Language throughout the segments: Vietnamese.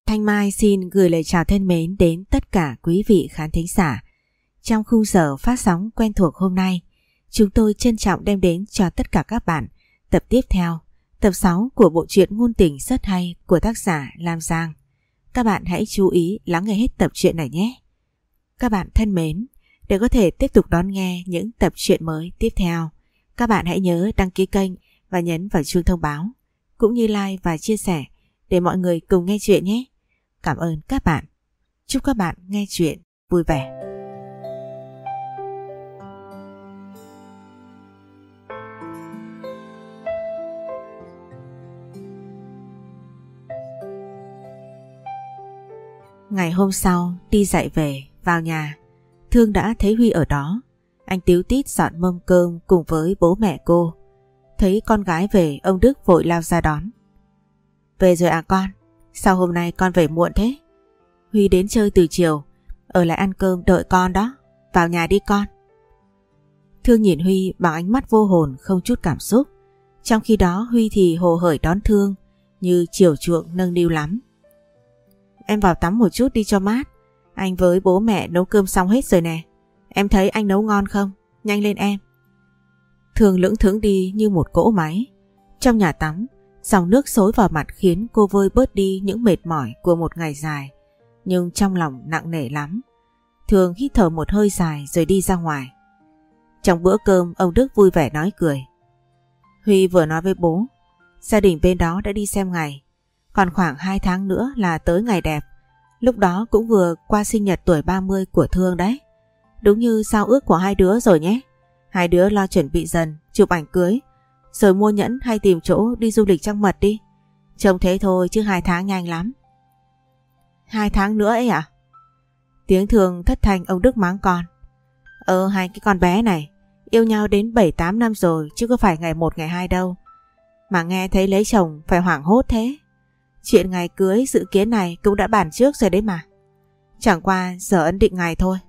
Thanh Mai xin gửi lời chào thân mến đến tất cả quý vị khán thính giả. Trong khung giờ phát sóng quen thuộc hôm nay, chúng tôi trân trọng đem đến cho tất cả các bạn tập tiếp theo, tập 6 của bộ truyện ngôn tình rất hay của tác giả Lam Giang. Các bạn hãy chú ý lắng nghe hết tập truyện này nhé. Các bạn thân mến, để có thể tiếp tục đón nghe những tập truyện mới tiếp theo, các bạn hãy nhớ đăng ký kênh và nhấn vào chuông thông báo, cũng như like và chia sẻ để mọi người cùng nghe chuyện nhé. Cảm ơn các bạn. Chúc các bạn nghe chuyện vui vẻ. Ngày hôm sau đi dạy về, vào nhà, Thương đã thấy Huy ở đó. Anh tíu tít dọn mâm cơm cùng với bố mẹ cô. Thấy con gái về, ông Đức vội lao ra đón. Về rồi à con? Sao hôm nay con về muộn thế? Huy đến chơi từ chiều, ở lại ăn cơm đợi con đó. Vào nhà đi con. Thương nhìn Huy bằng ánh mắt vô hồn không chút cảm xúc. Trong khi đó Huy thì hồ hởi đón Thương như chiều chuộng nâng niu lắm. Em vào tắm một chút đi cho mát. Anh với bố mẹ nấu cơm xong hết rồi nè. Em thấy anh nấu ngon không? Nhanh lên em. Thương lững thững đi như một cỗ máy. Trong nhà tắm, dòng nước xối vào mặt khiến cô vơi bớt đi những mệt mỏi của một ngày dài. Nhưng trong lòng nặng nề lắm. Thương hít thở một hơi dài rồi đi ra ngoài. Trong bữa cơm, ông Đức vui vẻ nói cười. Huy vừa nói với bố, gia đình bên đó đã đi xem ngày. Còn khoảng 2 tháng nữa là tới ngày đẹp. Lúc đó cũng vừa qua sinh nhật tuổi 30 của Thương đấy. Đúng như giao ước của hai đứa rồi nhé. Hai đứa lo chuẩn bị dần, chụp ảnh cưới, rồi mua nhẫn hay tìm chỗ đi du lịch trăng mật đi. Trông thế thôi chứ 2 tháng nhanh lắm. 2 tháng nữa ấy à? Tiếng Thương thất thanh, ông Đức mắng con. Hai cái con bé này yêu nhau đến 7-8 năm rồi chứ có phải ngày 1 ngày 2 đâu. Mà nghe thấy lấy chồng phải hoảng hốt thế. Chuyện ngày cưới dự kiến này cũng đã bàn trước rồi đấy mà. Chẳng qua giờ ấn định ngày thôi.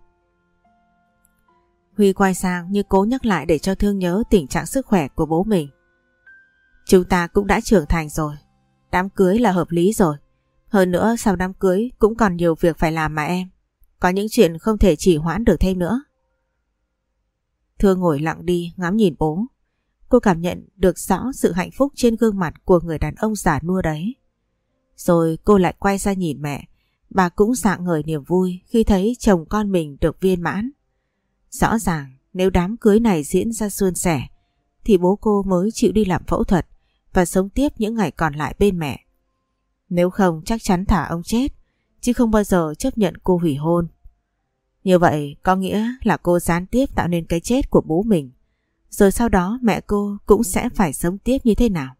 Huy quay sang như cố nhắc lại để cho Thương nhớ tình trạng sức khỏe của bố mình. Chúng ta cũng đã trưởng thành rồi. Đám cưới là hợp lý rồi. Hơn nữa sau đám cưới cũng còn nhiều việc phải làm mà em. Có những chuyện không thể trì hoãn được thêm nữa. Thương ngồi lặng đi ngắm nhìn bố. Cô cảm nhận được rõ sự hạnh phúc trên gương mặt của người đàn ông già nua đấy. Rồi cô lại quay ra nhìn mẹ. Bà cũng rạng ngời niềm vui khi thấy chồng con mình được viên mãn. Rõ ràng nếu đám cưới này diễn ra suôn sẻ thì bố cô mới chịu đi làm phẫu thuật và sống tiếp những ngày còn lại bên mẹ. Nếu không chắc chắn thả ông chết, chứ không bao giờ chấp nhận cô hủy hôn. Như vậy có nghĩa là cô gián tiếp tạo nên cái chết của bố mình. Rồi sau đó mẹ cô cũng sẽ phải sống tiếp như thế nào?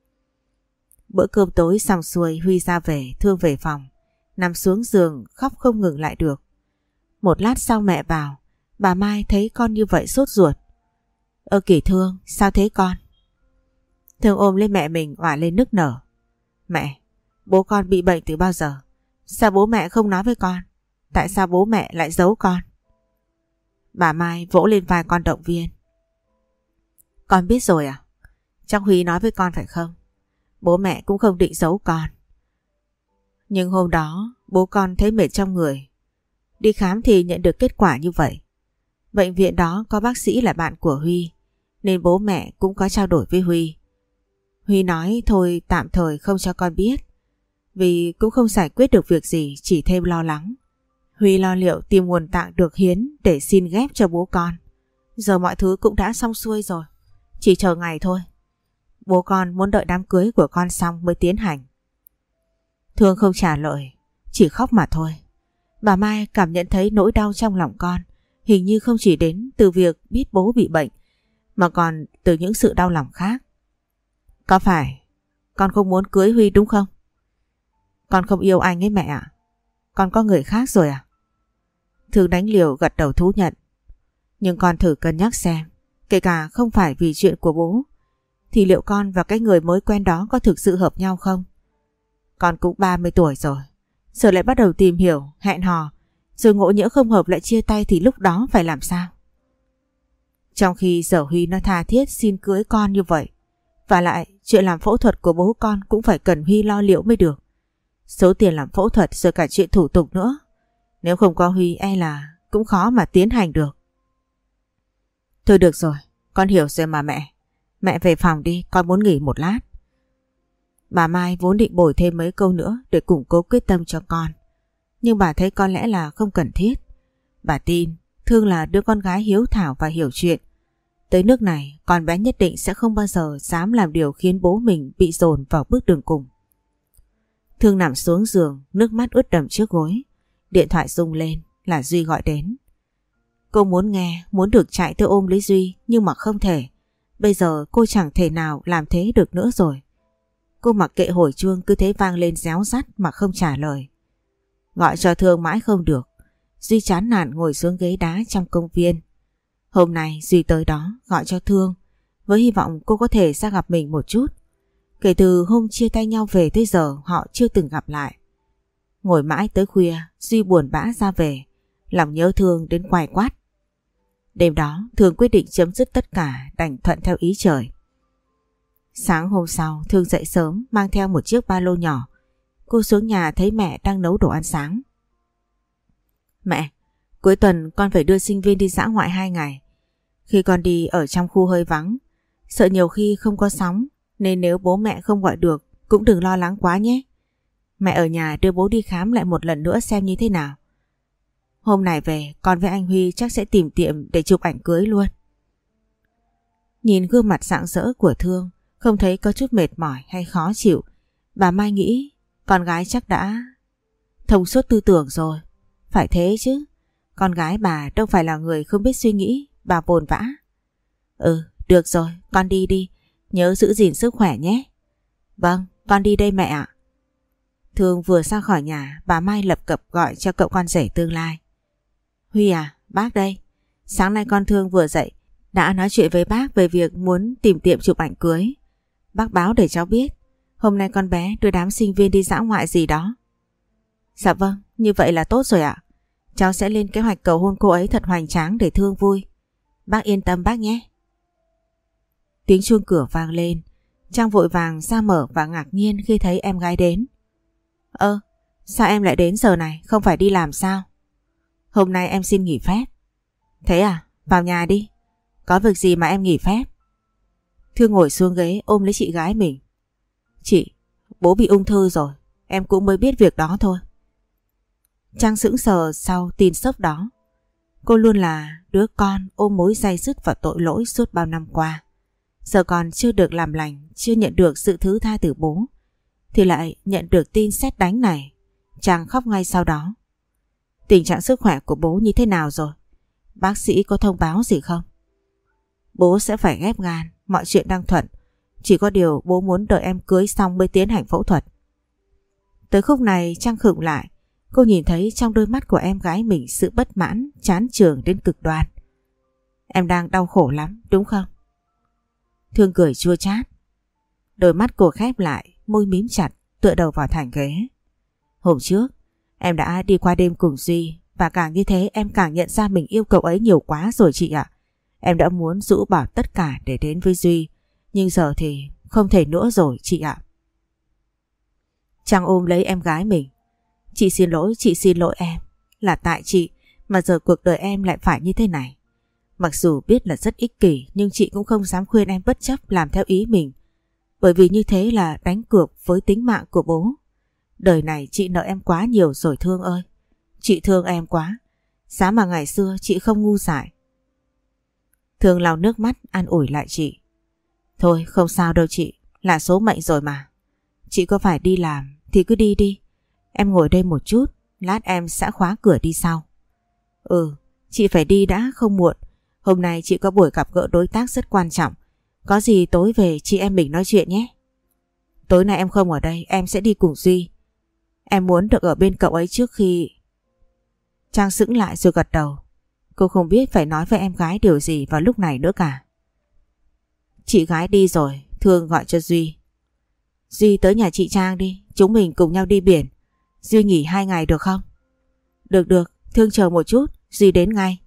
Bữa cơm tối xong xuôi, Huy ra về, Thương về phòng, nằm xuống giường khóc không ngừng lại được. Một lát sau mẹ vào, bà Mai thấy con như vậy sốt ruột. Kỷ Thương, sao thế con? Thương ôm lên mẹ mình òa lên nức nở. Mẹ, bố con bị bệnh từ bao giờ? Sao bố mẹ không nói với con? Tại sao bố mẹ lại giấu con? Bà Mai vỗ lên vai con động viên. Con biết rồi à? Chắc Huy nói với con phải không? Bố mẹ cũng không định giấu con. Nhưng hôm đó bố con thấy mệt trong người. Đi khám thì nhận được kết quả như vậy. Bệnh viện đó có bác sĩ là bạn của Huy, nên bố mẹ cũng có trao đổi với Huy. Huy nói thôi tạm thời không cho con biết, vì cũng không giải quyết được việc gì, chỉ thêm lo lắng. Huy lo liệu tìm nguồn tạng được hiến để xin ghép cho bố con. Giờ mọi thứ cũng đã xong xuôi rồi, chỉ chờ ngày thôi. Bố con muốn đợi đám cưới của con xong mới tiến hành. Thương không trả lời, chỉ khóc mà thôi. Bà Mai cảm nhận thấy nỗi đau trong lòng con hình như không chỉ đến từ việc biết bố bị bệnh, mà còn từ những sự đau lòng khác. Có phải con không muốn cưới Huy đúng không? Con không yêu anh ấy mẹ ạ. Con có người khác rồi à? Thương đánh liều gật đầu thú nhận. Nhưng con thử cân nhắc xem, kể cả không phải vì chuyện của bố, thì liệu con và cái người mới quen đó có thực sự hợp nhau không? Con cũng 30 tuổi rồi, giờ lại bắt đầu tìm hiểu, hẹn hò, rồi ngộ nhỡ không hợp lại chia tay thì lúc đó phải làm sao? Trong khi giờ Huy nó tha thiết xin cưới con như vậy, và lại chuyện làm phẫu thuật của bố con cũng phải cần Huy lo liệu mới được. Số tiền làm phẫu thuật rồi cả chuyện thủ tục nữa. Nếu không có Huy e là cũng khó mà tiến hành được. Thôi được rồi, con hiểu rồi mà mẹ. Mẹ về phòng đi, con muốn nghỉ một lát. Bà Mai vốn định bồi thêm mấy câu nữa để củng cố quyết tâm cho con. Nhưng bà thấy có lẽ là không cần thiết. Bà tin Thương là đứa con gái hiếu thảo và hiểu chuyện. Tới nước này con bé nhất định sẽ không bao giờ dám làm điều khiến bố mình bị dồn vào bước đường cùng. Thương nằm xuống giường, nước mắt ướt đẫm trước gối. Điện thoại rung lên là Duy gọi đến. Cô muốn nghe, muốn được chạy tới ôm lấy Duy nhưng mà không thể. Bây giờ cô chẳng thể nào làm thế được nữa rồi. Cô mặc kệ hồi chuông cứ thế vang lên réo rắt mà không trả lời. Gọi cho Thương mãi không được. Duy chán nản ngồi xuống ghế đá trong công viên. Hôm nay Duy tới đó gọi cho Thương với hy vọng cô có thể ra gặp mình một chút. Kể từ hôm chia tay nhau về tới giờ họ chưa từng gặp lại. Ngồi mãi tới khuya Duy buồn bã ra về, lòng nhớ Thương đến quay quát. Đêm đó Thương quyết định chấm dứt tất cả, đành thuận theo ý trời. Sáng hôm sau Thương dậy sớm mang theo một chiếc ba lô nhỏ. Cô xuống nhà thấy mẹ đang nấu đồ ăn sáng. Mẹ, cuối tuần con phải đưa sinh viên đi dã ngoại 2 ngày. Khi con đi ở trong khu hơi vắng, sợ nhiều khi không có sóng, nên nếu bố mẹ không gọi được cũng đừng lo lắng quá nhé. Mẹ ở nhà đưa bố đi khám lại một lần nữa xem như thế nào. Hôm nay về con với anh Huy chắc sẽ tìm tiệm để chụp ảnh cưới luôn. Nhìn gương mặt rạng rỡ của Thương, không thấy có chút mệt mỏi hay khó chịu, bà Mai nghĩ con gái chắc đã thông suốt tư tưởng rồi. Phải thế chứ, con gái bà đâu phải là người không biết suy nghĩ, bà vồn vã. Được rồi, con đi đi, nhớ giữ gìn sức khỏe nhé. Vâng, con đi đây mẹ ạ. Thương vừa ra khỏi nhà, bà Mai lập cập gọi cho cậu con rể tương lai. Huy à, bác đây. Sáng nay con Thương vừa dậy, đã nói chuyện với bác về việc muốn tìm tiệm chụp ảnh cưới. Bác báo để cháu biết, hôm nay con bé đưa đám sinh viên đi dã ngoại gì đó. Dạ vâng, như vậy là tốt rồi ạ. Cháu sẽ lên kế hoạch cầu hôn cô ấy thật hoành tráng để Thương vui. Bác yên tâm bác nhé. Tiếng chuông cửa vang lên. Trang vội vàng ra mở và ngạc nhiên khi thấy em gái đến. Sao em lại đến giờ này, không phải đi làm sao? Hôm nay em xin nghỉ phép. Thế à, vào nhà đi. Có việc gì mà em nghỉ phép? Thương ngồi xuống ghế ôm lấy chị gái mình. Chị, bố bị ung thư rồi, em cũng mới biết việc đó thôi. Trang sững sờ sau tin sốc đó. Cô luôn là đứa con ôm mối day dứt và tội lỗi suốt bao năm qua. Giờ còn chưa được làm lành, chưa nhận được sự thứ tha từ bố, thì lại nhận được tin sét đánh này. Trang khóc ngay sau đó. Tình trạng sức khỏe của bố như thế nào rồi? Bác sĩ có thông báo gì không? Bố sẽ phải ghép gan, mọi chuyện đang thuận. Chỉ có điều bố muốn đợi em cưới xong mới tiến hành phẫu thuật. Tới khúc này Trang khựng lại. Cô nhìn thấy trong đôi mắt của em gái mình sự bất mãn, chán chường đến cực đoan. Em đang đau khổ lắm, đúng không? Thương cười chua chát. Đôi mắt cô khép lại, môi mím chặt, tựa đầu vào thành ghế. Hôm trước, em đã đi qua đêm cùng Duy, và càng như thế em càng nhận ra mình yêu cậu ấy nhiều quá rồi chị ạ. Em đã muốn rũ bỏ tất cả để đến với Duy, nhưng giờ thì không thể nữa rồi chị ạ. Trang ôm lấy em gái mình. Chị xin lỗi em. Là tại chị mà giờ cuộc đời em lại phải như thế này. Mặc dù biết là rất ích kỷ, nhưng chị cũng không dám khuyên em bất chấp làm theo ý mình. Bởi vì như thế là đánh cược với tính mạng của bố. Đời này chị nợ em quá nhiều rồi Thương ơi. Chị thương em quá. Giá mà ngày xưa chị không ngu dại. Thương lau nước mắt an ủi lại chị. Thôi không sao đâu chị, là số mệnh rồi mà. Chị có phải đi làm thì cứ đi đi. Em ngồi đây một chút, lát em sẽ khóa cửa đi sau. Chị phải đi đã, không muộn. Hôm nay chị có buổi gặp gỡ đối tác rất quan trọng. Có gì tối về chị em mình nói chuyện nhé. Tối nay em không ở đây, em sẽ đi cùng Duy. Em muốn được ở bên cậu ấy trước khi... Trang sững lại rồi gật đầu. Cô không biết phải nói với em gái điều gì vào lúc này nữa cả. Chị gái đi rồi, Thương gọi cho Duy. Duy tới nhà chị Trang đi, chúng mình cùng nhau đi biển. Duy nghỉ 2 ngày được không? Được, Thương chờ một chút, Duy đến ngay.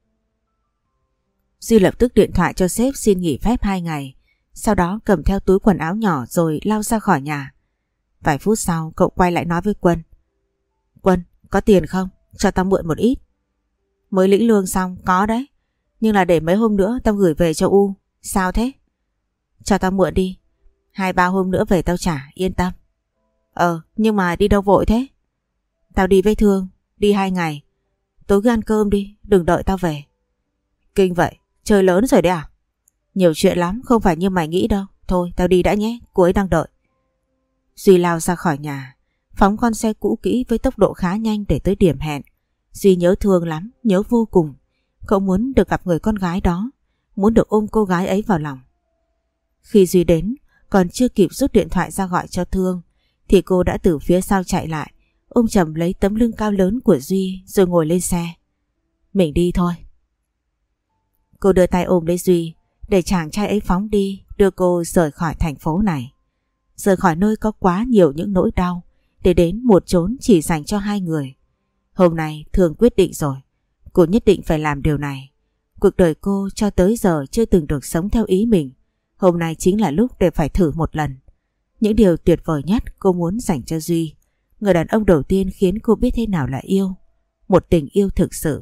Duy lập tức điện thoại cho sếp xin nghỉ phép 2 ngày, sau đó cầm theo túi quần áo nhỏ rồi lao ra khỏi nhà. Vài phút sau cậu quay lại nói với Quân. Quân, có tiền không? Cho tao mượn một ít. Mới lĩnh lương xong, có đấy. Nhưng là để mấy hôm nữa tao gửi về cho U. Sao thế? Cho tao mượn đi. 2-3 hôm nữa về tao trả, yên tâm. Nhưng mà đi đâu vội thế? Tao đi với Thương, đi 2 ngày. Tối cứ ăn cơm đi, đừng đợi tao về. Kinh vậy, chơi lớn rồi đấy à? Nhiều chuyện lắm, không phải như mày nghĩ đâu. Thôi, tao đi đã nhé, cô ấy đang đợi. Duy lao ra khỏi nhà, phóng con xe cũ kỹ với tốc độ khá nhanh để tới điểm hẹn. Duy nhớ Thương lắm, nhớ vô cùng. Cậu muốn được gặp người con gái đó, muốn được ôm cô gái ấy vào lòng. Khi Duy đến, còn chưa kịp rút điện thoại ra gọi cho Thương, thì cô đã từ phía sau chạy lại, ôm chầm lấy tấm lưng cao lớn của Duy rồi ngồi lên xe. Mình đi thôi. Cô đưa tay ôm lấy Duy, để chàng trai ấy phóng đi, đưa cô rời khỏi thành phố này. Rời khỏi nơi có quá nhiều những nỗi đau, để đến một chốn chỉ dành cho 2 người. Hôm nay Thương quyết định rồi, cô nhất định phải làm điều này. Cuộc đời cô cho tới giờ chưa từng được sống theo ý mình. Hôm nay chính là lúc để phải thử một lần. Những điều tuyệt vời nhất cô muốn dành cho Duy, người đàn ông đầu tiên khiến cô biết thế nào là yêu. Một tình yêu thực sự.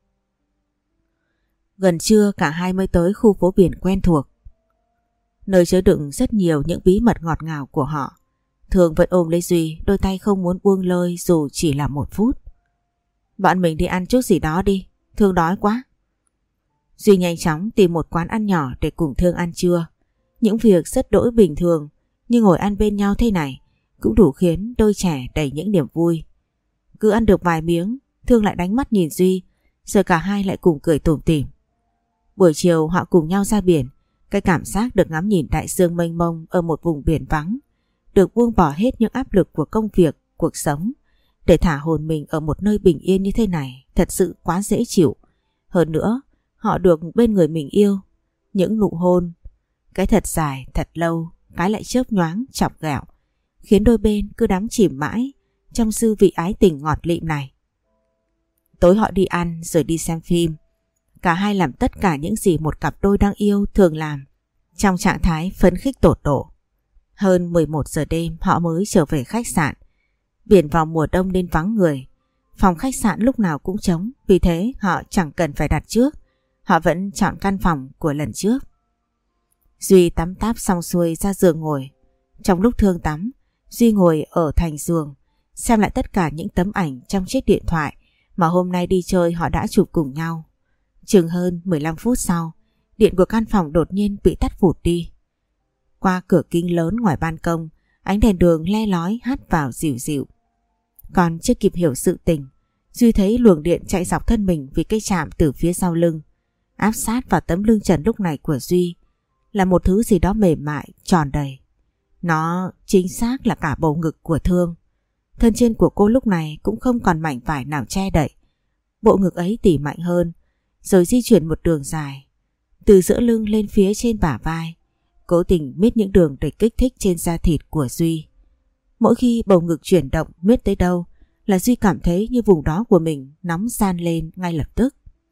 Gần trưa cả hai mới tới khu phố biển quen thuộc, nơi chứa đựng rất nhiều những bí mật ngọt ngào của họ. Thương vẫn ôm lấy Duy, đôi tay không muốn buông lơi dù chỉ là 1 phút. Bọn mình đi ăn chút gì đó đi, Thương đói quá. Duy nhanh chóng tìm một quán ăn nhỏ để cùng Thương ăn trưa. Những việc rất đỗi bình thường, nhưng ngồi ăn bên nhau thế này cũng đủ khiến đôi trẻ đầy những niềm vui. Cứ ăn được vài miếng, Thương lại đánh mắt nhìn Duy, rồi cả hai lại cùng cười tủm tỉm. Buổi chiều họ cùng nhau ra biển. Cái cảm giác được ngắm nhìn đại dương mênh mông ở một vùng biển vắng, được buông bỏ hết những áp lực của công việc, cuộc sống, để thả hồn mình ở một nơi bình yên như thế này thật sự quá dễ chịu. Hơn nữa, họ được bên người mình yêu. Những nụ hôn, cái thật dài, thật lâu, cái lại chớp nhoáng, chọc ghẹo, khiến đôi bên cứ đắm chìm mãi trong dư vị ái tình ngọt lịm này. Tối họ đi ăn rồi đi xem phim. Cả hai làm tất cả những gì một cặp đôi đang yêu thường làm, trong trạng thái phấn khích tột độ. Hơn 11 giờ đêm họ mới trở về khách sạn. Biển vào mùa đông nên vắng người. Phòng khách sạn lúc nào cũng trống, vì thế họ chẳng cần phải đặt trước. Họ vẫn chọn căn phòng của lần trước. Duy tắm táp xong xuôi ra giường ngồi. Trong lúc Thương tắm, Duy ngồi ở thành giường, xem lại tất cả những tấm ảnh trong chiếc điện thoại mà hôm nay đi chơi họ đã chụp cùng nhau. Chừng hơn 15 phút sau, điện của căn phòng đột nhiên bị tắt vụt đi. Qua cửa kính lớn ngoài ban công, ánh đèn đường le lói hắt vào dịu dịu. Còn chưa kịp hiểu sự tình, Duy thấy luồng điện chạy dọc thân mình vì cây chạm từ phía sau lưng. Áp sát vào tấm lưng trần lúc này của Duy là một thứ gì đó mềm mại, tròn đầy. Nó chính xác là cả bầu ngực của Thương. Thân trên của cô lúc này cũng không còn mảnh vải nào che đậy. Bộ ngực ấy tỉ mạnh hơn, rồi di chuyển một đường dài từ giữa lưng lên phía trên bả vai, cố tình miết những đường để kích thích trên da thịt của Duy. Mỗi khi bầu ngực chuyển động miết tới đâu là Duy cảm thấy như vùng đó của mình nóng ran lên ngay lập tức.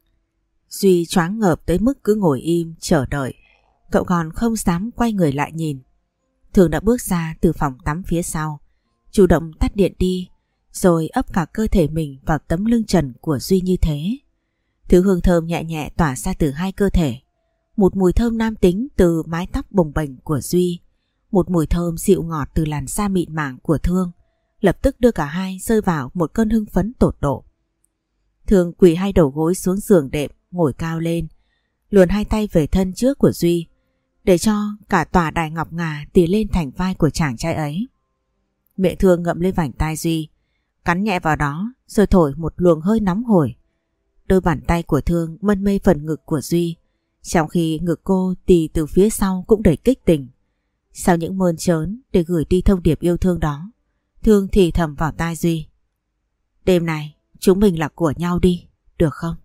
Duy choáng ngợp tới mức cứ ngồi im chờ đợi. Cậu còn không dám quay người lại nhìn. Thường đã bước ra từ phòng tắm phía sau, chủ động tắt điện đi, rồi ấp cả cơ thể mình vào tấm lưng trần của Duy như thế. Thứ hương thơm nhẹ nhẹ tỏa ra từ hai cơ thể. Một mùi thơm nam tính từ mái tóc bồng bềnh của Duy, một mùi thơm dịu ngọt từ làn da mịn màng của Thương, lập tức đưa cả hai rơi vào một cơn hưng phấn tột độ. Thương quỳ hai đầu gối xuống giường đệm, ngồi cao lên, luồn hai tay về thân trước của Duy, để cho cả tòa đài ngọc ngà tì lên thành vai của chàng trai ấy. Miệng Thương ngậm lên vành tai Duy, cắn nhẹ vào đó rồi thổi một luồng hơi nóng hổi. Đôi bàn tay của Thương mân mê phần ngực của Duy, trong khi ngực cô tì từ phía sau cũng đầy kích tình. Sau những mơn trớn để gửi đi thông điệp yêu thương đó, Thương thì thầm vào tai Duy: "Đêm này chúng mình là của nhau đi, được không?"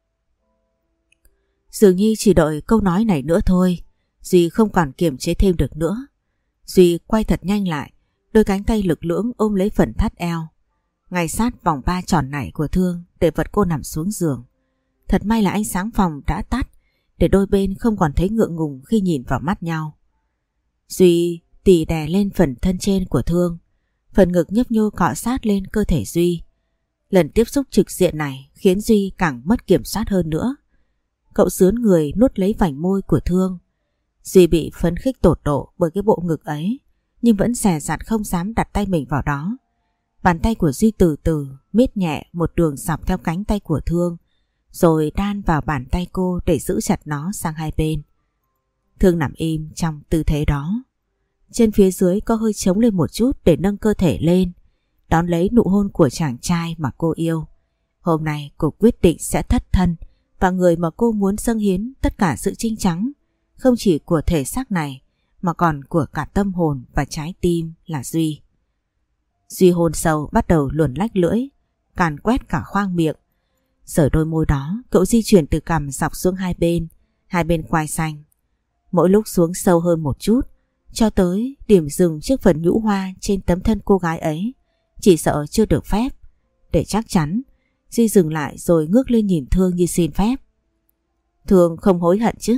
Dường như chỉ đợi câu nói này nữa thôi, Duy không còn kiềm chế thêm được nữa. Duy quay thật nhanh lại, đôi cánh tay lực lưỡng ôm lấy phần thắt eo, ngay sát vòng ba tròn nảy của Thương để vật cô nằm xuống giường. Thật may là ánh sáng phòng đã tắt, để đôi bên không còn thấy ngượng ngùng khi nhìn vào mắt nhau. Duy tì đè lên phần thân trên của Thương, Phần ngực nhấp nhô cọ sát lên cơ thể Duy. Lần tiếp xúc trực diện này khiến Duy càng mất kiểm soát hơn nữa. Cậu sướn người nuốt lấy vành môi của Thương. Duy bị phấn khích tột độ bởi cái bộ ngực ấy, nhưng vẫn dè dặt không dám đặt tay mình vào đó. Bàn tay của Duy từ từ miết nhẹ một đường dọc theo cánh tay của Thương, rồi đan vào bàn tay cô để giữ chặt nó sang hai bên. Thương nằm im trong tư thế đó. Chân phía dưới có hơi chống lên một chút để nâng cơ thể lên, đón lấy nụ hôn của chàng trai mà cô yêu. Hôm nay cô quyết định sẽ thất thân, và người mà cô muốn dâng hiến tất cả sự chinh chắn, không chỉ của thể xác này mà còn của cả tâm hồn và trái tim là Duy. Duy hôn sâu bắt đầu luồn lách lưỡi, càn quét cả khoang miệng. Sờ đôi môi đó, cậu di chuyển từ cằm dọc xuống hai bên quai xanh. Mỗi lúc xuống sâu hơn một chút, cho tới điểm dừng trước phần nhũ hoa trên tấm thân cô gái ấy. Chỉ sợ chưa được phép. Để chắc chắn, Duy dừng lại rồi ngước lên nhìn Thương như xin phép. Thương không hối hận chứ?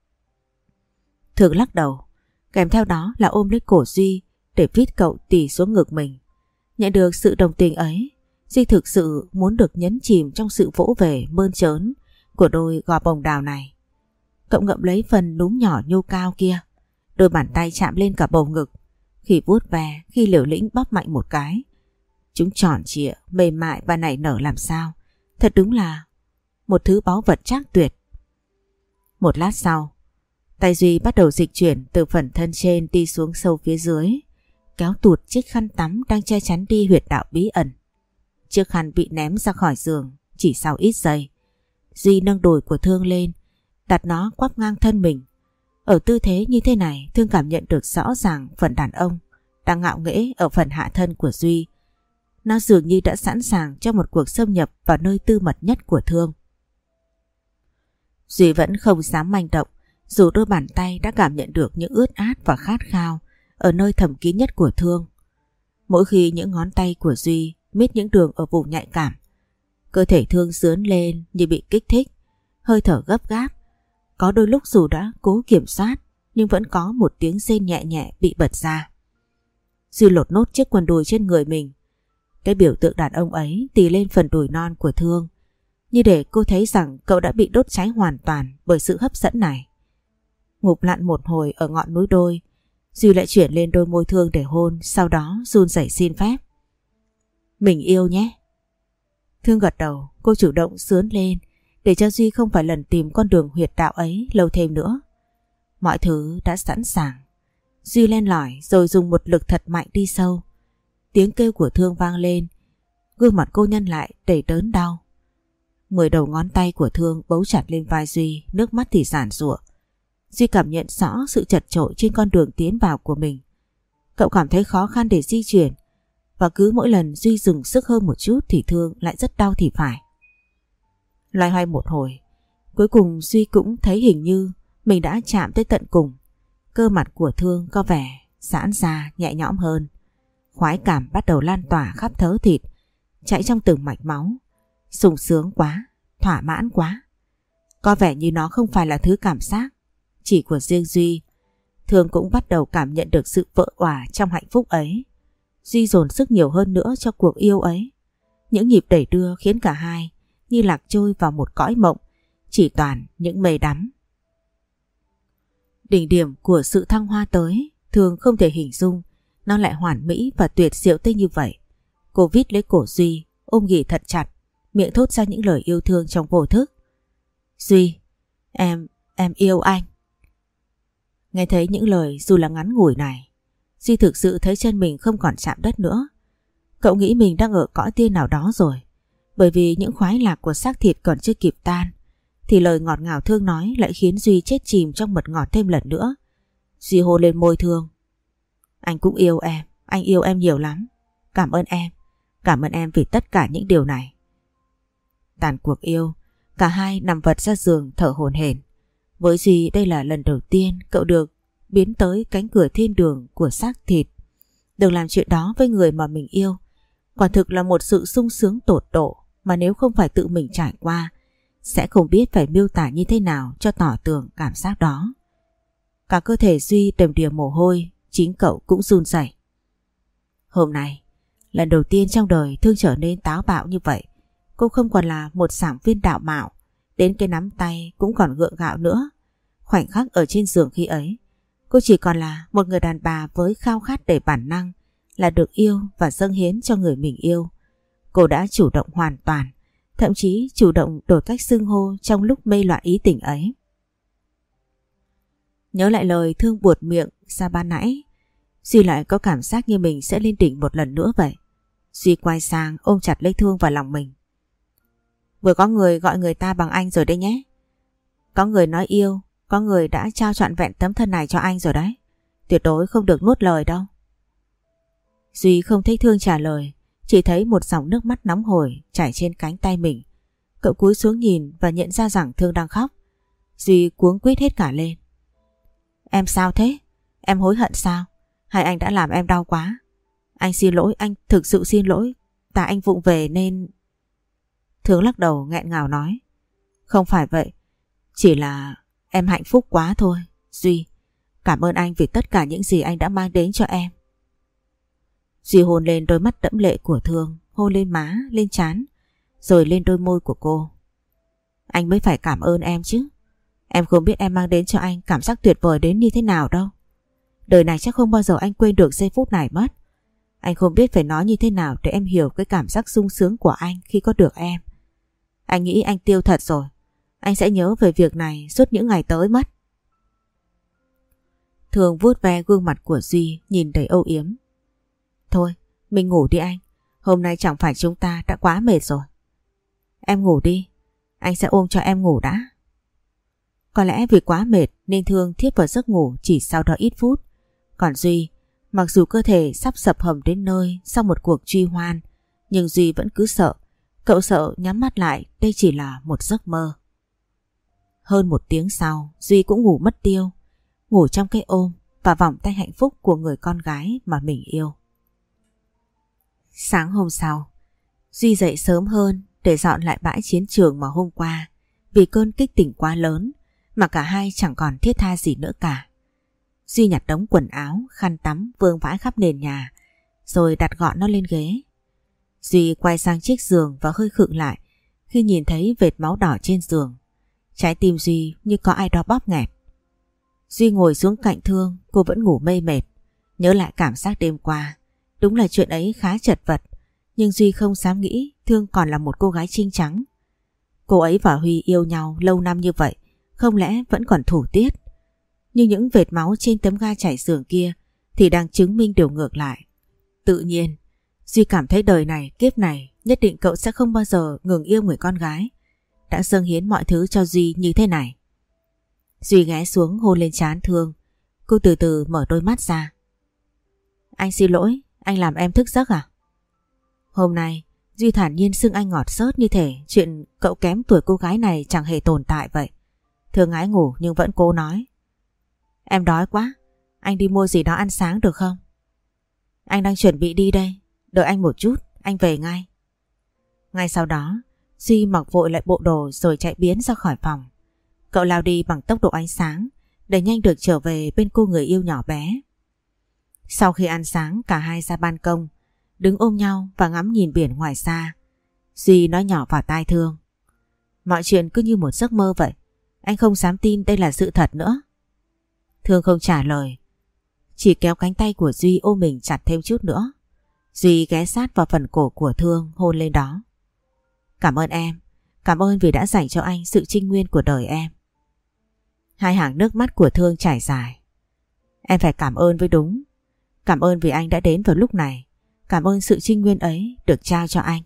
Thương lắc đầu, kèm theo đó là ôm lấy cổ Duy để vít cậu tì xuống ngực mình. Nhận được sự đồng tình ấy, Duy thực sự muốn được nhấn chìm trong sự vỗ về mơn trớn của đôi gò bồng đào này. Cậu ngậm lấy phần núm nhỏ nhô cao kia, đôi bàn tay chạm lên cả bầu ngực, khi vuốt ve, khi liều lĩnh bóp mạnh một cái. Chúng tròn trịa, mềm mại và nảy nở làm sao. Thật đúng là một thứ báu vật trác tuyệt. Một lát sau, tay Duy bắt đầu dịch chuyển từ phần thân trên đi xuống sâu phía dưới, kéo tụt chiếc khăn tắm đang che chắn đi huyệt đạo bí ẩn. Chiếc khăn bị ném ra khỏi giường chỉ sau ít giây. Duy nâng đùi của Thương lên, đặt nó quắp ngang thân mình. Ở tư thế như thế này, Thương cảm nhận được rõ ràng phần đàn ông đang ngạo nghễ ở phần hạ thân của Duy. Nó dường như đã sẵn sàng cho một cuộc xâm nhập vào nơi tư mật nhất của Thương. Duy vẫn không dám manh động, dù đôi bàn tay đã cảm nhận được những ướt át và khát khao ở nơi thầm kín nhất của Thương. Mỗi khi những ngón tay của Duy miết những đường ở vùng nhạy cảm, cơ thể Thương sướn lên như bị kích thích, hơi thở gấp gáp. Có đôi lúc dù đã cố kiểm soát nhưng vẫn có một tiếng rên nhẹ nhẹ bị bật ra. Duy lột nốt chiếc quần đùi trên người mình. Cái biểu tượng đàn ông ấy tì lên phần đùi non của Thương, như để cô thấy rằng cậu đã bị đốt cháy hoàn toàn bởi sự hấp dẫn này. Ngụp lặn một hồi ở ngọn núi đôi, Duy lại chuyển lên đôi môi Thương để hôn, sau đó run rẩy xin phép. Mình yêu nhé. Thương gật đầu, cô chủ động sướn lên để cho Duy không phải lần tìm con đường huyệt đạo ấy lâu thêm nữa. Mọi thứ đã sẵn sàng. Duy len lỏi rồi dùng một lực thật mạnh đi sâu. Tiếng kêu của Thương vang lên, gương mặt cô nhăn lại đầy đớn đau. 10 đầu ngón tay của Thương bấu chặt lên vai Duy, nước mắt thì giàn giụa. Duy cảm nhận rõ sự chật chội trên con đường tiến vào của mình. Cậu cảm thấy khó khăn để di chuyển, và cứ mỗi lần Duy dừng sức hơn một chút thì Thương lại rất đau thì phải. Loay hoay một hồi, cuối cùng Duy cũng thấy hình như mình đã chạm tới tận cùng. Cơ mặt của Thương có vẻ giãn ra nhẹ nhõm hơn. Khoái cảm bắt đầu lan tỏa khắp thớ thịt, chạy trong từng mạch máu. Sung sướng quá, thỏa mãn quá. Có vẻ như nó không phải là thứ cảm giác chỉ của riêng Duy. Thương cũng bắt đầu cảm nhận được sự vỡ òa trong hạnh phúc ấy. Duy dồn sức nhiều hơn nữa cho cuộc yêu ấy. Những nhịp đẩy đưa khiến cả hai như lạc trôi vào một cõi mộng, chỉ toàn những mây đắm. Đỉnh điểm của sự thăng hoa tới, Thương không thể hình dung nó lại hoàn mỹ và tuyệt diệu tới như vậy. Cô vít lấy cổ Duy, ôm ghì thật chặt, miệng thốt ra những lời yêu thương trong vô thức. Duy, em yêu anh. Nghe thấy những lời dù là ngắn ngủi này, Duy thực sự thấy chân mình không còn chạm đất nữa. Cậu nghĩ mình đang ở cõi tiên nào đó rồi. Bởi vì những khoái lạc của xác thịt còn chưa kịp tan, thì lời ngọt ngào Thương nói lại khiến Duy chết chìm trong mật ngọt thêm lần nữa. Duy hôn lên môi Thương. Anh cũng yêu em, anh yêu em nhiều lắm. Cảm ơn em vì tất cả những điều này. Tàn cuộc yêu, cả hai nằm vật ra giường thở hổn hển. Với Duy đây là lần đầu tiên cậu được biến tới cánh cửa thiên đường của xác thịt. Được làm chuyện đó với người mà mình yêu, quả thực là một sự sung sướng tột độ mà nếu không phải tự mình trải qua, sẽ không biết phải miêu tả như thế nào cho tỏ tường cảm giác đó. Cả cơ thể Duy đầm đìa mồ hôi, chính cậu cũng run rẩy. Hôm nay, lần đầu tiên trong đời Thương trở nên táo bạo như vậy. Cô không còn là một giảng viên đạo mạo, đến cái nắm tay cũng còn gượng gạo nữa. Khoảnh khắc ở trên giường khi ấy, cô chỉ còn là một người đàn bà với khao khát đầy bản năng là được yêu và dâng hiến cho người mình yêu. Cô đã chủ động hoàn toàn, thậm chí chủ động đổi cách xưng hô trong lúc mê loạn ý tình ấy. Nhớ lại lời Thương buột miệng ra ban nãy, Duy lại có cảm giác như mình sẽ lên đỉnh một lần nữa vậy. Duy quay sang ôm chặt lấy Thương vào lòng mình. Vừa có người gọi người ta bằng anh rồi đấy nhé. Có người nói yêu, có người đã trao trọn vẹn tấm thân này cho anh rồi đấy. Tuyệt đối không được nuốt lời đâu. Duy không thấy Thương trả lời, chỉ thấy một dòng nước mắt nóng hổi chảy trên cánh tay mình. Cậu cúi xuống nhìn và nhận ra rằng Thương đang khóc. Duy cuống quýt hết cả lên. Em sao thế? Em hối hận sao? Hay anh đã làm em đau quá? Anh xin lỗi, anh thực sự xin lỗi. Tại anh vụng về nên... Thương lắc đầu nghẹn ngào nói. Không phải vậy, chỉ là em hạnh phúc quá thôi. Duy, cảm ơn anh vì tất cả những gì anh đã mang đến cho em. Duy hôn lên đôi mắt đẫm lệ của Thương, hôn lên má, lên trán, rồi lên đôi môi của cô. Anh mới phải cảm ơn em chứ. Em không biết em mang đến cho anh cảm giác tuyệt vời đến như thế nào đâu. Đời này chắc không bao giờ anh quên được giây phút này mất. Anh không biết phải nói như thế nào để em hiểu cái cảm giác sung sướng của anh khi có được em. Anh nghĩ anh tiêu thật rồi. Anh sẽ nhớ về việc này suốt những ngày tới mất. Thương vuốt ve gương mặt của Duy nhìn đầy âu yếm. Thôi, mình ngủ đi anh. Hôm nay chẳng phải chúng ta đã quá mệt rồi. Em ngủ đi, anh sẽ ôm cho em ngủ đã. Có lẽ vì quá mệt nên Thương thiếp vào giấc ngủ chỉ sau đó ít phút. Còn Duy, mặc dù cơ thể sắp sập hầm đến nơi sau một cuộc truy hoan, nhưng Duy vẫn cứ sợ. Cậu sợ nhắm mắt lại đây chỉ là một giấc mơ. Hơn một tiếng sau, Duy cũng ngủ mất tiêu. Ngủ trong cái ôm và vòng tay hạnh phúc của người con gái mà mình yêu. Sáng hôm sau, Duy dậy sớm hơn để dọn lại bãi chiến trường mà hôm qua, vì cơn kích tỉnh quá lớn mà cả hai chẳng còn thiết tha gì nữa cả. Duy nhặt đống quần áo, khăn tắm vương vãi khắp nền nhà, rồi đặt gọn nó lên ghế. Duy quay sang chiếc giường và hơi khựng lại khi nhìn thấy vệt máu đỏ trên giường. Trái tim Duy như có ai đó bóp nghẹt. Duy ngồi xuống cạnh Thương, cô vẫn ngủ mê mệt. Nhớ lại cảm giác đêm qua, đúng là chuyện ấy khá chật vật, nhưng Duy không dám nghĩ Thương còn là một cô gái trinh trắng. Cô ấy và Huy yêu nhau lâu năm như vậy, không lẽ vẫn còn thủ tiết? Nhưng những vệt máu trên tấm ga trải giường kia thì đang chứng minh điều ngược lại. Tự nhiên, Duy cảm thấy đời này, kiếp này nhất định cậu sẽ không bao giờ ngừng yêu người con gái đã dâng hiến mọi thứ cho Duy như thế này. Duy ghé xuống hôn lên trán Thương. Cô từ từ mở đôi mắt ra. Anh xin lỗi, anh làm em thức giấc à? Hôm nay Duy thản nhiên xưng anh ngọt xớt như thể chuyện cậu kém tuổi cô gái này chẳng hề tồn tại vậy. Thương ái ngủ nhưng vẫn cố nói. Em đói quá, anh đi mua gì đó ăn sáng được không? Anh đang chuẩn bị đi đây, đợi anh một chút, anh về ngay. Ngay sau đó, Duy mặc vội lại bộ đồ rồi chạy biến ra khỏi phòng. Cậu lao đi bằng tốc độ ánh sáng để nhanh được trở về bên cô người yêu nhỏ bé. Sau khi ăn sáng, cả hai ra ban công, đứng ôm nhau và ngắm nhìn biển ngoài xa. Duy nói nhỏ vào tai Thương. Mọi chuyện cứ như một giấc mơ vậy, anh không dám tin đây là sự thật nữa. Thương không trả lời, chỉ kéo cánh tay của Duy ôm mình chặt thêm chút nữa. Duy ghé sát vào phần cổ của Thương hôn lên đó. Cảm ơn em, cảm ơn vì đã dành cho anh sự trinh nguyên của đời em. Hai hàng nước mắt của Thương chảy dài. Em phải cảm ơn với đúng. Cảm ơn vì anh đã đến vào lúc này. Cảm ơn sự trinh nguyên ấy được trao cho anh.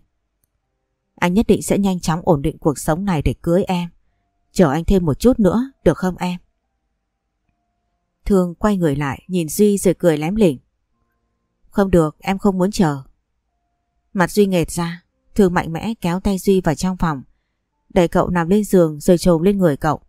Anh nhất định sẽ nhanh chóng ổn định cuộc sống này để cưới em. Chờ anh thêm một chút nữa, được không em? Thương quay người lại nhìn Duy rồi cười lém lỉnh. Không được, em không muốn chờ. Mặt Duy nghệt ra, Thương mạnh mẽ kéo tay Duy vào trong phòng, đẩy cậu nằm lên giường rồi chồm lên người cậu.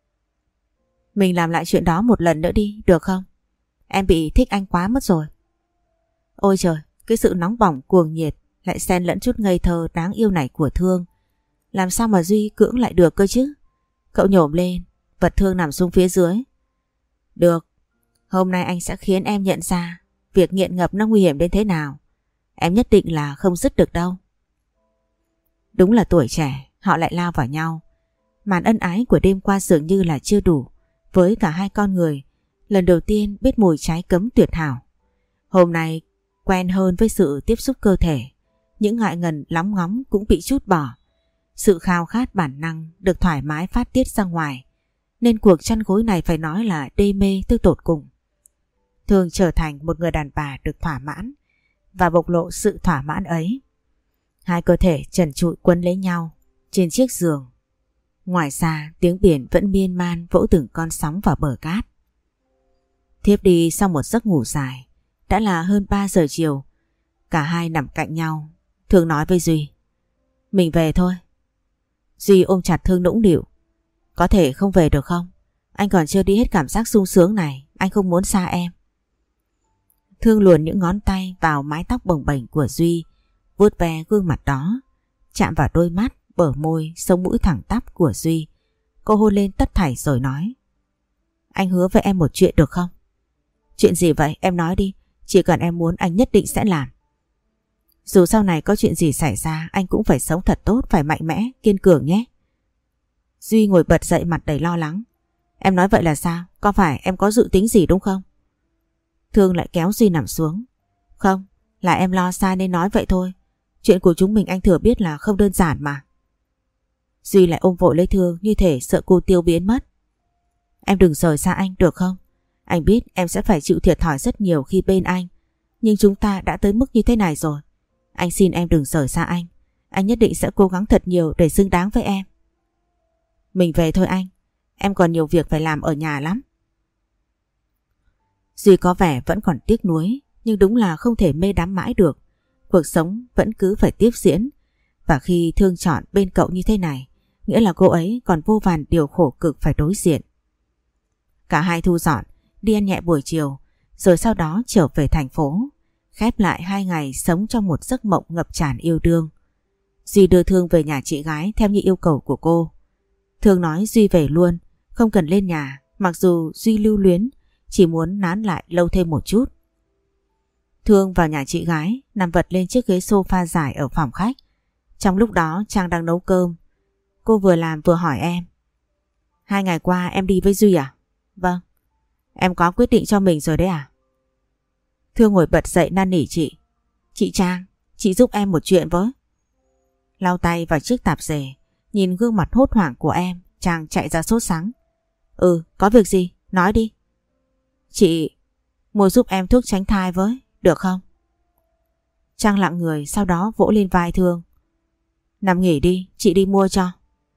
Mình làm lại chuyện đó một lần nữa đi, được không? Em bị thích anh quá mất rồi. Ôi trời, cái sự nóng bỏng cuồng nhiệt lại xen lẫn chút ngây thơ đáng yêu này của Thương, làm sao mà Duy cưỡng lại được cơ chứ? Cậu nhổm lên, vật Thương nằm xuống phía dưới. Được, hôm nay anh sẽ khiến em nhận ra việc nghiện ngập nó nguy hiểm đến thế nào. Em nhất định là không dứt được đâu. Đúng là tuổi trẻ, họ lại lao vào nhau. Màn ân ái của đêm qua dường như là chưa đủ với cả hai con người lần đầu tiên biết mùi trái cấm tuyệt hảo. Hôm nay quen hơn với sự tiếp xúc cơ thể, những ngại ngần lóng ngóng cũng bị trút bỏ. Sự khao khát bản năng được thoải mái phát tiết ra ngoài, nên cuộc chăn gối này phải nói là đê mê tới tột cùng. Thương trở thành một người đàn bà được thỏa mãn và bộc lộ sự thỏa mãn ấy. Hai cơ thể trần trụi quấn lấy nhau trên chiếc giường. Ngoài xa tiếng biển vẫn miên man vỗ từng con sóng vào bờ cát. Thiếp đi sau một giấc ngủ dài. Đã là hơn 3 giờ chiều. Cả hai nằm cạnh nhau. Thương nói với Duy: mình về thôi. Duy ôm chặt Thương nũng nịu: có thể không về được không? Anh còn chưa đi hết cảm giác sung sướng này. Anh không muốn xa em. Thương luồn những ngón tay vào mái tóc bồng bềnh của Duy, vuốt ve gương mặt đó, chạm vào đôi mắt, bờ môi, sống mũi thẳng tắp của Duy. Cô hôn lên tất thảy rồi nói: anh hứa với em một chuyện được không? Chuyện gì vậy? Em nói đi. Chỉ cần em muốn anh nhất định sẽ làm. Dù sau này có chuyện gì xảy ra, anh cũng phải sống thật tốt, phải mạnh mẽ, kiên cường nhé. Duy ngồi bật dậy mặt đầy lo lắng. Em nói vậy là sao? Có phải em có dự tính gì đúng không? Thương lại kéo Duy nằm xuống. Không, là em lo sai nên nói vậy thôi. Chuyện của chúng mình anh thừa biết là không đơn giản mà. Duy lại ôm vội lấy Thương như thể sợ cô tiêu biến mất. Em đừng rời xa anh được không? Anh biết em sẽ phải chịu thiệt thòi rất nhiều khi bên anh, nhưng chúng ta đã tới mức như thế này rồi. Anh xin em đừng rời xa anh. Anh nhất định sẽ cố gắng thật nhiều để xứng đáng với em. Mình về thôi anh. Em còn nhiều việc phải làm ở nhà lắm. Duy có vẻ vẫn còn tiếc nuối, nhưng đúng là không thể mê đắm mãi được. Cuộc sống vẫn cứ phải tiếp diễn. Và khi Thương chọn bên cậu như thế này, nghĩa là cô ấy còn vô vàn điều khổ cực phải đối diện. Cả hai thu dọn, đi ăn nhẹ buổi chiều, rồi sau đó trở về thành phố, khép lại 2 ngày sống trong một giấc mộng ngập tràn yêu đương. Duy đưa Thương về nhà chị gái theo như yêu cầu của cô. Thương nói Duy về luôn, không cần lên nhà, mặc dù Duy lưu luyến, chỉ muốn nán lại lâu thêm một chút. Thương vào nhà chị gái, nằm vật lên chiếc ghế sofa dài ở phòng khách. Trong lúc đó Trang đang nấu cơm. Cô vừa làm vừa hỏi em: 2 ngày qua em đi với Duy à? Vâng. Em có quyết định cho mình rồi đấy à? Thương ngồi bật dậy năn nỉ chị: chị Trang, chị giúp em một chuyện với. Lau tay vào chiếc tạp dề, nhìn gương mặt hốt hoảng của em, Trang chạy ra sốt sắng: có việc gì? Nói đi. Chị mua giúp em thuốc tránh thai với, được không? Trang lặng người, sau đó vỗ lên vai Thương: nằm nghỉ đi, chị đi mua cho.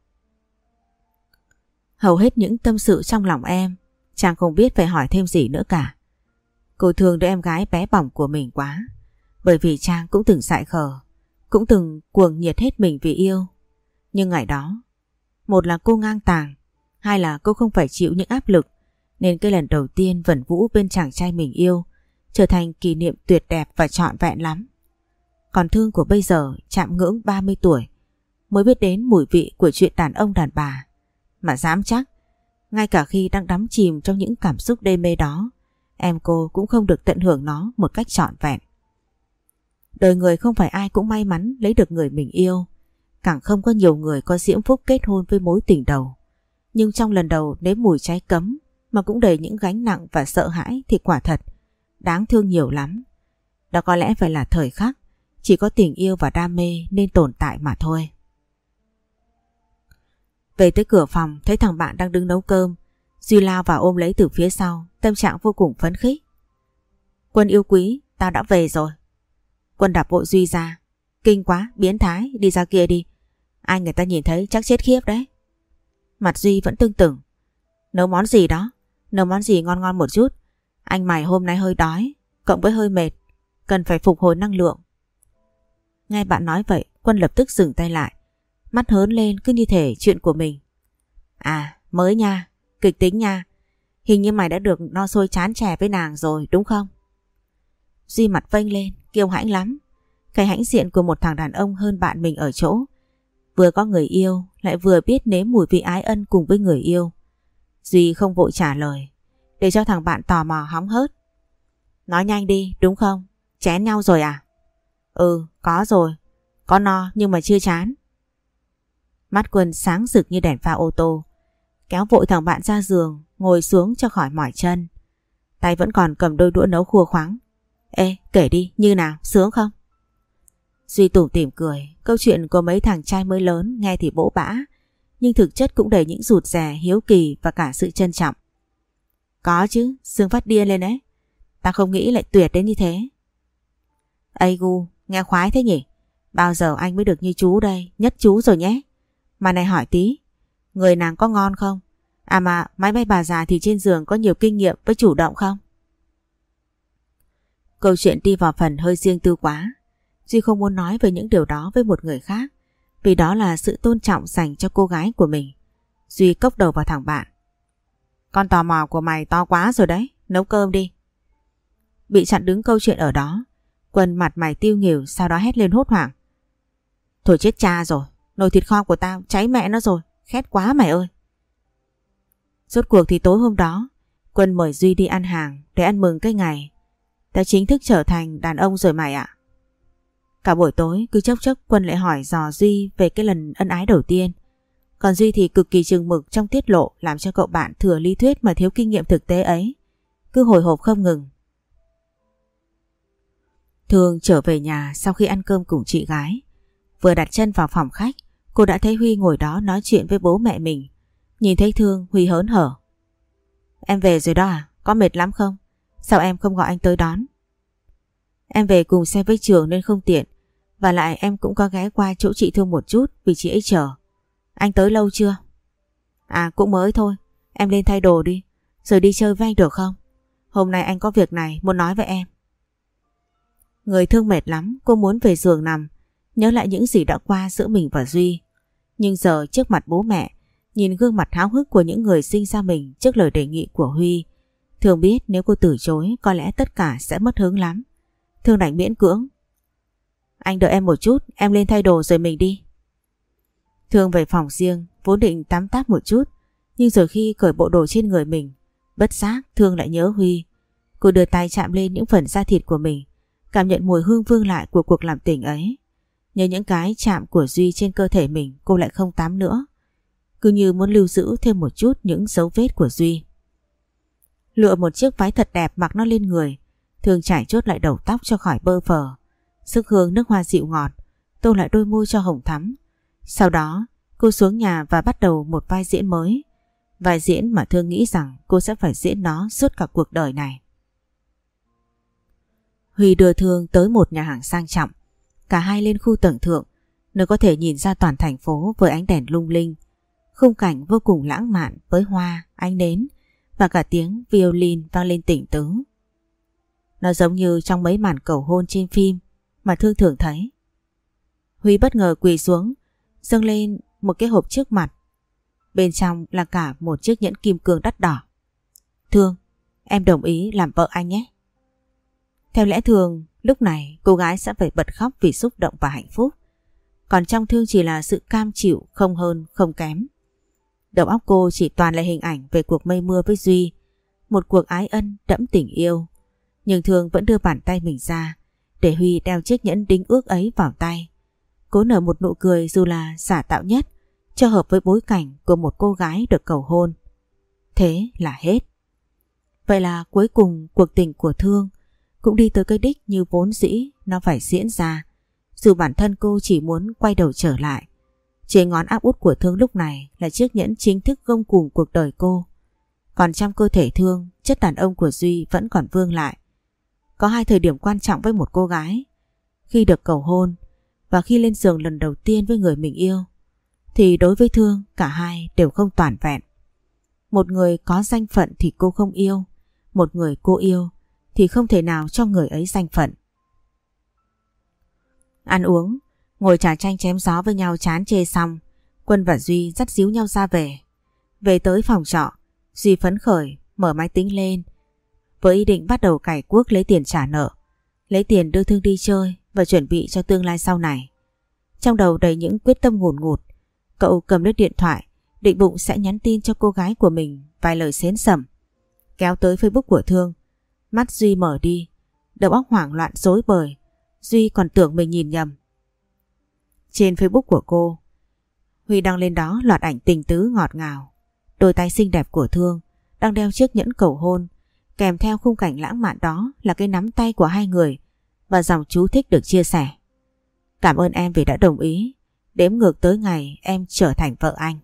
Hầu hết những tâm sự trong lòng em, Trang không biết phải hỏi thêm gì nữa cả. Cô thương đứa em gái bé bỏng của mình quá, bởi vì Trang cũng từng dại khờ, cũng từng cuồng nhiệt hết mình vì yêu. Nhưng ngày đó, một là cô ngang tàng, hai là cô không phải chịu những áp lực, nên cái lần đầu tiên vẩn vũ bên chàng trai mình yêu trở thành kỷ niệm tuyệt đẹp và trọn vẹn lắm. Còn Thương của bây giờ chạm ngưỡng 30 tuổi mới biết đến mùi vị của chuyện đàn ông đàn bà, mà dám chắc ngay cả khi đang đắm chìm trong những cảm xúc đê mê đó, em cô cũng không được tận hưởng nó một cách trọn vẹn. Đời người không phải ai cũng may mắn lấy được người mình yêu, càng không có nhiều người có diễm phúc kết hôn với mối tình đầu. Nhưng trong lần đầu nếm mùi trái cấm mà cũng đầy những gánh nặng và sợ hãi thì quả thật đáng thương nhiều lắm. Đó có lẽ phải là thời khắc chỉ có tình yêu và đam mê nên tồn tại mà thôi. Về tới cửa phòng, thấy thằng bạn đang đứng nấu cơm, Duy lao vào ôm lấy từ phía sau, tâm trạng vô cùng phấn khích. Quân yêu quý, tao đã về rồi. Quân đạp vội Duy ra: kinh quá, biến thái, đi ra kia đi. Ai người ta nhìn thấy chắc chết khiếp đấy. Mặt Duy vẫn tưng tửng: nấu món gì đó? Nấu món gì ngon ngon một chút. Anh mày hôm nay hơi đói, cộng với hơi mệt, cần phải phục hồi năng lượng. Nghe bạn nói vậy, Quân lập tức dừng tay lại, mắt hớn lên cứ như thể chuyện của mình. À, mới nha, kịch tính nha. Hình như mày đã được no xôi chán chè với nàng rồi đúng không? Duy mặt vênh lên, kiêu hãnh lắm. Cái hãnh diện của một thằng đàn ông hơn bạn mình ở chỗ vừa có người yêu lại vừa biết nếm mùi vị ái ân cùng với người yêu. Duy không vội trả lời, để cho thằng bạn tò mò hóng hớt: nói nhanh đi, đúng không? Chén nhau rồi à? Ừ, có rồi. Có no nhưng mà chưa chán. Mắt Quân sáng rực như đèn pha ô tô. Kéo vội thằng bạn ra giường, ngồi xuống cho khỏi mỏi chân. Tay vẫn còn cầm đôi đũa nấu khua khoắng. Ê, kể đi, như nào, sướng không? Duy tủm tỉm cười. Câu chuyện của mấy thằng trai mới lớn nghe thì bỗ bã, nhưng thực chất cũng đầy những rụt rè, hiếu kỳ và cả sự trân trọng. Có chứ, Sương phát điên lên đấy. Ta không nghĩ lại tuyệt đến như thế. Ây gu, nghe khoái thế nhỉ? Bao giờ anh mới được như chú đây, nhất chú rồi nhé. Mà này hỏi tí, người nàng có ngon không? À mà máy bay bà già thì trên giường có nhiều kinh nghiệm với chủ động không? Câu chuyện đi vào phần hơi riêng tư quá. Duy không muốn nói về những điều đó với một người khác, vì đó là sự tôn trọng dành cho cô gái của mình. Duy cốc đầu vào thằng bạn. Con tò mò của mày to quá rồi đấy, nấu cơm đi. Bị chặn đứng câu chuyện ở đó, Quân mặt mày tiêu nghỉu, sau đó hét lên hốt hoảng. Thôi chết cha rồi, nồi thịt kho của tao cháy mẹ nó rồi, khét quá mày ơi. Rốt cuộc thì tối hôm đó, Quân mời Duy đi ăn hàng để ăn mừng cái ngày ta chính thức trở thành đàn ông rồi mày ạ. Cả buổi tối cứ chốc chốc Quân lại hỏi dò Duy về cái lần ân ái đầu tiên. Còn Duy thì cực kỳ chừng mực trong tiết lộ, làm cho cậu bạn thừa lý thuyết mà thiếu kinh nghiệm thực tế ấy cứ hồi hộp không ngừng. Thương trở về nhà sau khi ăn cơm cùng chị gái. Vừa đặt chân vào phòng khách, cô đã thấy Huy ngồi đó nói chuyện với bố mẹ mình. Nhìn thấy Thương, Huy hớn hở. Em về rồi đó à? Có mệt lắm không? Sao em không gọi anh tới đón? Em về cùng xe với Trường nên không tiện. Và lại em cũng có ghé qua chỗ chị Thương một chút vì chị ấy chờ. Anh tới lâu chưa? À cũng mới thôi. Em lên thay đồ đi, rồi đi chơi với anh được không? Hôm nay anh có việc này muốn nói với em. Người Thương mệt lắm, cô muốn về giường nằm, nhớ lại những gì đã qua giữa mình và Duy. Nhưng giờ trước mặt bố mẹ, nhìn gương mặt háo hức của những người sinh ra mình trước lời đề nghị của Huy, Thương biết nếu cô từ chối có lẽ tất cả sẽ mất hứng lắm. Thương đành miễn cưỡng. Anh đợi em một chút, em lên thay đồ rồi mình đi. Thương về phòng riêng, vốn định tắm táp một chút, nhưng rồi khi cởi bộ đồ trên người mình, bất giác Thương lại nhớ Huy. Cô đưa tay chạm lên những phần da thịt của mình, cảm nhận mùi hương vương lại của cuộc làm tình ấy. Nhớ những cái chạm của Duy trên cơ thể mình, cô lại không tắm nữa, cứ như muốn lưu giữ thêm một chút những dấu vết của Duy. Lựa một chiếc váy thật đẹp mặc nó lên người, Thương trải chốt lại đầu tóc cho khỏi bơ phờ. Sức hương nước hoa dịu ngọt tô lại đôi môi cho hồng thắm. Sau đó cô xuống nhà và bắt đầu một vai diễn mới, vai diễn mà Thương nghĩ rằng cô sẽ phải diễn nó suốt cả cuộc đời này. Huy đưa Thương tới một nhà hàng sang trọng. Cả hai lên khu tầng thượng, nơi có thể nhìn ra toàn thành phố với ánh đèn lung linh. Khung cảnh vô cùng lãng mạn với hoa, ánh nến và cả tiếng violin vang lên tỉnh tứ. Nó giống như trong mấy màn cầu hôn trên phim mà Thương thường thấy. Huy bất ngờ quỳ xuống, dâng lên một cái hộp trước mặt. Bên trong là cả một chiếc nhẫn kim cương đắt đỏ. Thương, em đồng ý làm vợ anh nhé. Theo lẽ thường, lúc này cô gái sẽ phải bật khóc vì xúc động và hạnh phúc. Còn trong Thương chỉ là sự cam chịu, không hơn không kém. Đầu óc cô chỉ toàn là hình ảnh về cuộc mây mưa với Duy, một cuộc ái ân đẫm tình yêu. Nhưng Thương vẫn đưa bàn tay mình ra để Huy đeo chiếc nhẫn đính ước ấy vào tay. Cố nở một nụ cười dù là giả tạo nhất, cho hợp với bối cảnh của một cô gái được cầu hôn. Thế là hết. Vậy là cuối cùng cuộc tình của Thương cũng đi tới cái đích như vốn dĩ nó phải diễn ra, dù bản thân cô chỉ muốn quay đầu trở lại. Trên ngón áp út của Thương lúc này là chiếc nhẫn chính thức gông cùm cuộc đời cô. Còn trong cơ thể Thương, chất đàn ông của Duy vẫn còn vương lại. Có hai thời điểm quan trọng với một cô gái: khi được cầu hôn và khi lên giường lần đầu tiên với người mình yêu. Thì đối với Thương, cả hai đều không toàn vẹn. Một người có danh phận thì cô không yêu, một người cô yêu thì không thể nào cho người ấy danh phận. Ăn uống, ngồi trà chanh chém gió với nhau chán chê xong, Quân và Duy dắt díu nhau ra về. Về tới phòng trọ, Duy phấn khởi mở máy tính lên với ý định bắt đầu cày cuốc lấy tiền trả nợ, lấy tiền đưa Thương đi chơi và chuẩn bị cho tương lai sau này. Trong đầu đầy những quyết tâm ngùn ngụt, cậu cầm lấy điện thoại định bụng sẽ nhắn tin cho cô gái của mình vài lời xến xẩm. Kéo tới Facebook của Thương, mắt Duy mở đi, đầu óc hoảng loạn rối bời. Duy còn tưởng mình nhìn nhầm. Trên Facebook của cô, Huy đăng lên đó loạt ảnh tình tứ ngọt ngào. Đôi tay xinh đẹp của Thương đang đeo chiếc nhẫn cầu hôn, kèm theo khung cảnh lãng mạn đó là cái nắm tay của hai người và dòng chú thích được chia sẻ. Cảm ơn em vì đã đồng ý, đếm ngược tới ngày em trở thành vợ anh.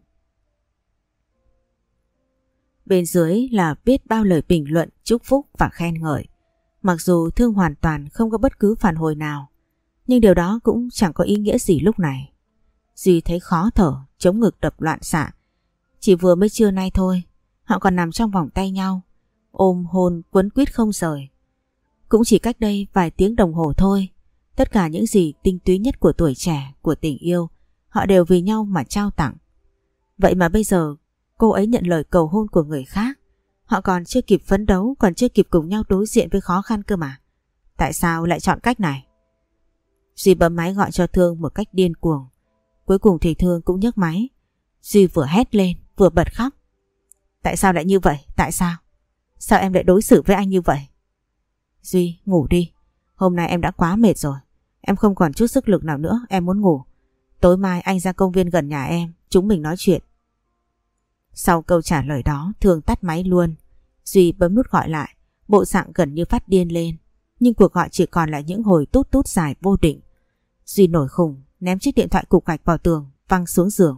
Bên dưới là biết bao lời bình luận, chúc phúc và khen ngợi. Mặc dù Thương hoàn toàn không có bất cứ phản hồi nào, nhưng điều đó cũng chẳng có ý nghĩa gì lúc này. Duy thấy khó thở, chống ngực đập loạn xạ. Chỉ vừa mới trưa nay thôi, họ còn nằm trong vòng tay nhau, ôm hôn quấn quýt không rời. Cũng chỉ cách đây vài tiếng đồng hồ thôi, tất cả những gì tinh túy nhất của tuổi trẻ, của tình yêu, họ đều vì nhau mà trao tặng. Vậy mà bây giờ cô ấy nhận lời cầu hôn của người khác. Họ còn chưa kịp phấn đấu, còn chưa kịp cùng nhau đối diện với khó khăn cơ mà. Tại sao lại chọn cách này? Duy bấm máy gọi cho Thương một cách điên cuồng. Cuối cùng thì Thương cũng nhấc máy. Duy vừa hét lên vừa bật khóc. Tại sao lại như vậy? Tại sao? Sao em lại đối xử với anh như vậy? Duy, ngủ đi. Hôm nay em đã quá mệt rồi. Em không còn chút sức lực nào nữa, em muốn ngủ. Tối mai anh ra công viên gần nhà em, chúng mình nói chuyện. Sau câu trả lời đó, Thương tắt máy luôn. Duy bấm nút gọi lại, bộ dạng gần như phát điên lên. Nhưng cuộc gọi chỉ còn là những hồi tút tút dài vô định. Duy nổi khùng, ném chiếc điện thoại cục gạch vào tường, văng xuống giường.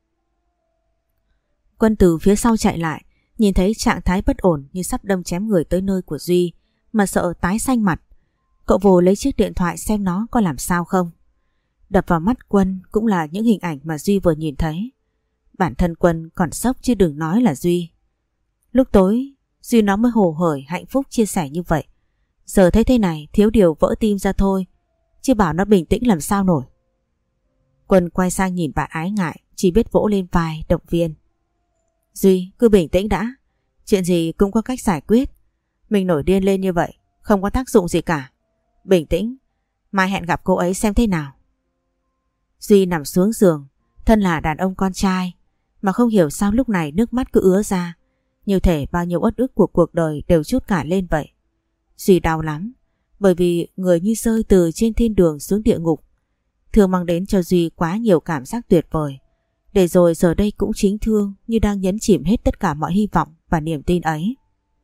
Quân từ phía sau chạy lại, nhìn thấy trạng thái bất ổn như sắp đâm chém người tới nơi của Duy, mà sợ tái xanh mặt. Cậu vồ lấy chiếc điện thoại xem nó có làm sao không. Đập vào mắt Quân cũng là những hình ảnh mà Duy vừa nhìn thấy. Bản thân Quân còn sốc chứ đừng nói là Duy. Lúc tối Duy nó mới hồ hởi hạnh phúc chia sẻ như vậy. Giờ thấy thế này thiếu điều vỡ tim ra thôi, chứ bảo nó bình tĩnh làm sao nổi. Quân quay sang nhìn bạn ái ngại, chỉ biết vỗ lên vai động viên. Duy cứ bình tĩnh đã, chuyện gì cũng có cách giải quyết. Mình nổi điên lên như vậy không có tác dụng gì cả. Bình tĩnh, mai hẹn gặp cô ấy xem thế nào. Duy nằm xuống giường, thân là đàn ông con trai mà không hiểu sao lúc này nước mắt cứ ứa ra, như thể bao nhiêu uất ức của cuộc đời đều trút cả lên vậy. Duy đau lắm, bởi vì người như rơi từ trên thiên đường xuống địa ngục. Thương mang đến cho Duy quá nhiều cảm giác tuyệt vời, để rồi giờ đây cũng chính Thương như đang nhấn chìm hết tất cả mọi hy vọng và niềm tin ấy.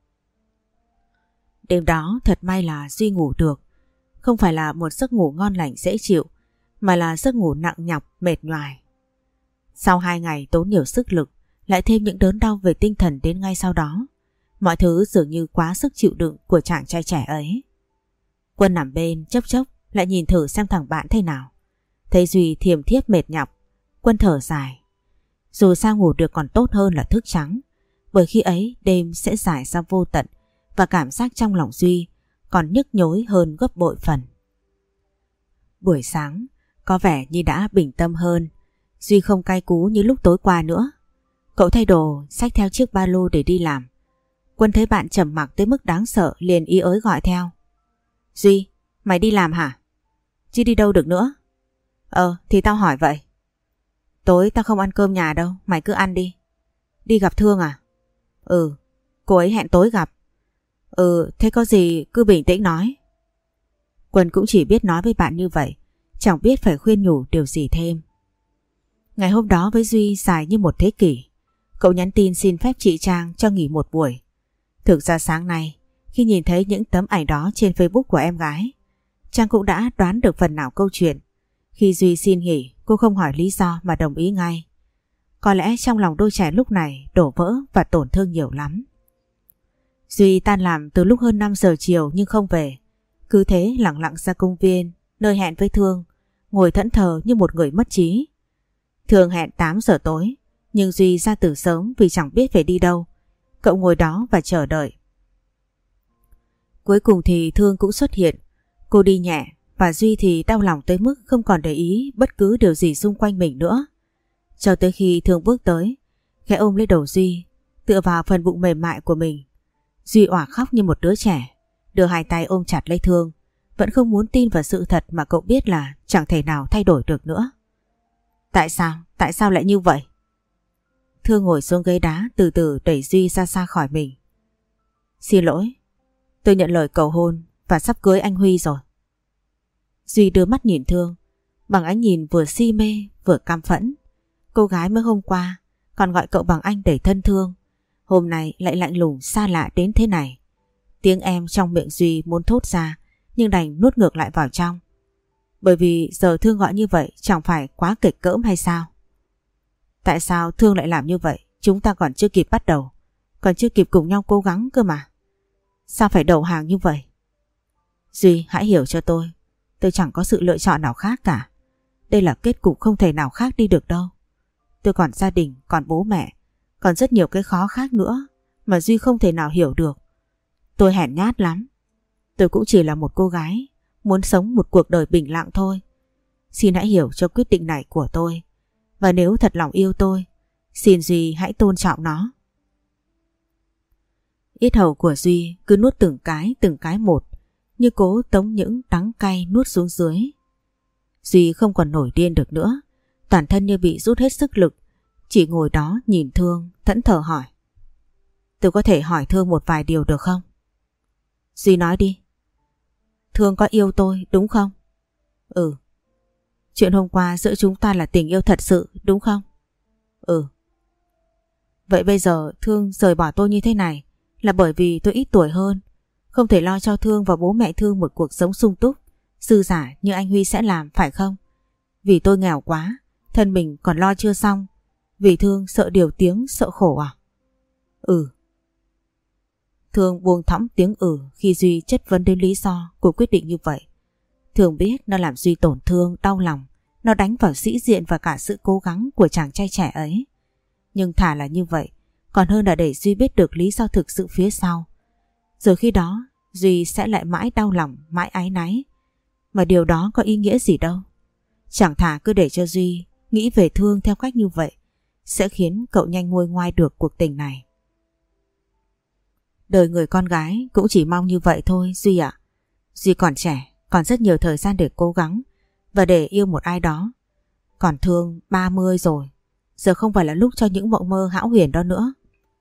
Đêm đó thật may là Duy ngủ được, không phải là một giấc ngủ ngon lành dễ chịu, mà là giấc ngủ nặng nhọc mệt nhoài. Sau 2 ngày tốn nhiều sức lực, lại thêm những đớn đau về tinh thần đến ngay sau đó, mọi thứ dường như quá sức chịu đựng của chàng trai trẻ ấy. Quân nằm bên chốc chốc lại nhìn thử xem thằng bạn thế nào. Thấy Duy thiềm thiếp mệt nhọc, Quân thở dài. Dù sao ngủ được còn tốt hơn là thức trắng, bởi khi ấy đêm sẽ dài ra vô tận và cảm giác trong lòng Duy còn nhức nhối hơn gấp bội phần. Buổi sáng có vẻ như đã bình tâm hơn. Duy không cay cú như lúc tối qua nữa. Cậu thay đồ, xách theo chiếc ba lô để đi làm. Quân thấy bạn trầm mặc tới mức đáng sợ liền ý ới gọi theo. Duy, mày đi làm hả? Chứ đi đâu được nữa? Thì tao hỏi vậy. Tối tao không ăn cơm nhà đâu, mày cứ ăn đi. Đi gặp Thương à? Cô ấy hẹn tối gặp. Thế có gì cứ bình tĩnh nói. Quân cũng chỉ biết nói với bạn như vậy, chẳng biết phải khuyên nhủ điều gì thêm. Ngày hôm đó với Duy dài như một thế kỷ. Cậu nhắn tin xin phép chị Trang cho nghỉ một buổi. Thực ra sáng nay, khi nhìn thấy những tấm ảnh đó trên Facebook của em gái, Trang cũng đã đoán được phần nào câu chuyện. Khi Duy xin nghỉ, cô không hỏi lý do mà đồng ý ngay. Có lẽ trong lòng đôi trẻ lúc này đổ vỡ và tổn thương nhiều lắm. Duy tan làm từ lúc hơn 5 giờ chiều nhưng không về. Cứ thế lặng lặng ra công viên, nơi hẹn với Thương, ngồi thẫn thờ như một người mất trí. Thương hẹn 8 giờ tối, nhưng Duy ra từ sớm vì chẳng biết về đi đâu. Cậu ngồi đó và chờ đợi. Cuối cùng thì Thương cũng xuất hiện. Cô đi nhẹ và Duy thì đau lòng tới mức không còn để ý bất cứ điều gì xung quanh mình nữa. Cho tới khi Thương bước tới, khẽ ôm lấy đầu Duy, tựa vào phần bụng mềm mại của mình. Duy òa khóc như một đứa trẻ, đưa hai tay ôm chặt lấy Thương, vẫn không muốn tin vào sự thật mà cậu biết là chẳng thể nào thay đổi được nữa. Tại sao? Tại sao lại như vậy? Thương ngồi xuống ghế đá từ từ đẩy Duy ra xa khỏi mình. Xin lỗi, tôi nhận lời cầu hôn và sắp cưới anh Huy rồi. Duy đưa mắt nhìn Thương, bằng ánh nhìn vừa si mê vừa căm phẫn. Cô gái mới hôm qua còn gọi cậu bằng anh đầy thân thương, hôm nay lại lạnh lùng xa lạ đến thế này. Tiếng em trong miệng Duy muốn thốt ra nhưng đành nuốt ngược lại vào trong. Bởi vì giờ Thương gọi như vậy chẳng phải quá kịch cỡm hay sao? Tại sao Thương lại làm như vậy? Chúng ta còn chưa kịp bắt đầu, còn chưa kịp cùng nhau cố gắng cơ mà. Sao phải đầu hàng như vậy? Duy, hãy hiểu cho tôi chẳng có sự lựa chọn nào khác cả. Đây là kết cục không thể nào khác đi được đâu. Tôi còn gia đình, còn bố mẹ, còn rất nhiều cái khó khác nữa mà Duy không thể nào hiểu được. Tôi hèn nhát lắm. Tôi cũng chỉ là một cô gái muốn sống một cuộc đời bình lặng thôi. Xin hãy hiểu cho quyết định này của tôi. Và nếu thật lòng yêu tôi, xin Duy hãy tôn trọng nó. Yết hầu của Duy cứ nuốt từng cái một, như cố tống những đắng cay nuốt xuống dưới. Duy không còn nổi điên được nữa, toàn thân như bị rút hết sức lực, chỉ ngồi đó nhìn Thương thẫn thờ hỏi. Tôi có thể hỏi Thương một vài điều được không? Duy nói đi. Thương có yêu tôi đúng không? Ừ. Chuyện hôm qua giữa chúng ta là tình yêu thật sự đúng không? Ừ. Vậy bây giờ Thương rời bỏ tôi như thế này là bởi vì tôi ít tuổi hơn, không thể lo cho Thương và bố mẹ Thương một cuộc sống sung túc, dư dả như anh Huy sẽ làm phải không? Vì tôi nghèo quá, thân mình còn lo chưa xong, vì Thương sợ điều tiếng, sợ khổ à? Ừ. Thương buông thõng tiếng khi Duy chất vấn đến lý do của quyết định như vậy. Thương biết nó làm Duy tổn thương, đau lòng, nó đánh vào sĩ diện và cả sự cố gắng của chàng trai trẻ ấy. Nhưng thà là như vậy, còn hơn là để Duy biết được lý do thực sự phía sau. Rồi khi đó, Duy sẽ lại mãi đau lòng, mãi áy náy. Mà điều đó có ý nghĩa gì đâu. Chẳng thà cứ để cho Duy nghĩ về Thương theo cách như vậy, sẽ khiến cậu nhanh nguôi ngoai được cuộc tình này. Đời người con gái cũng chỉ mong như vậy thôi Duy ạ. Duy còn trẻ, còn rất nhiều thời gian để cố gắng và để yêu một ai đó. Còn Thương 30 rồi, giờ không phải là lúc cho những mộng mơ hão huyền đó nữa.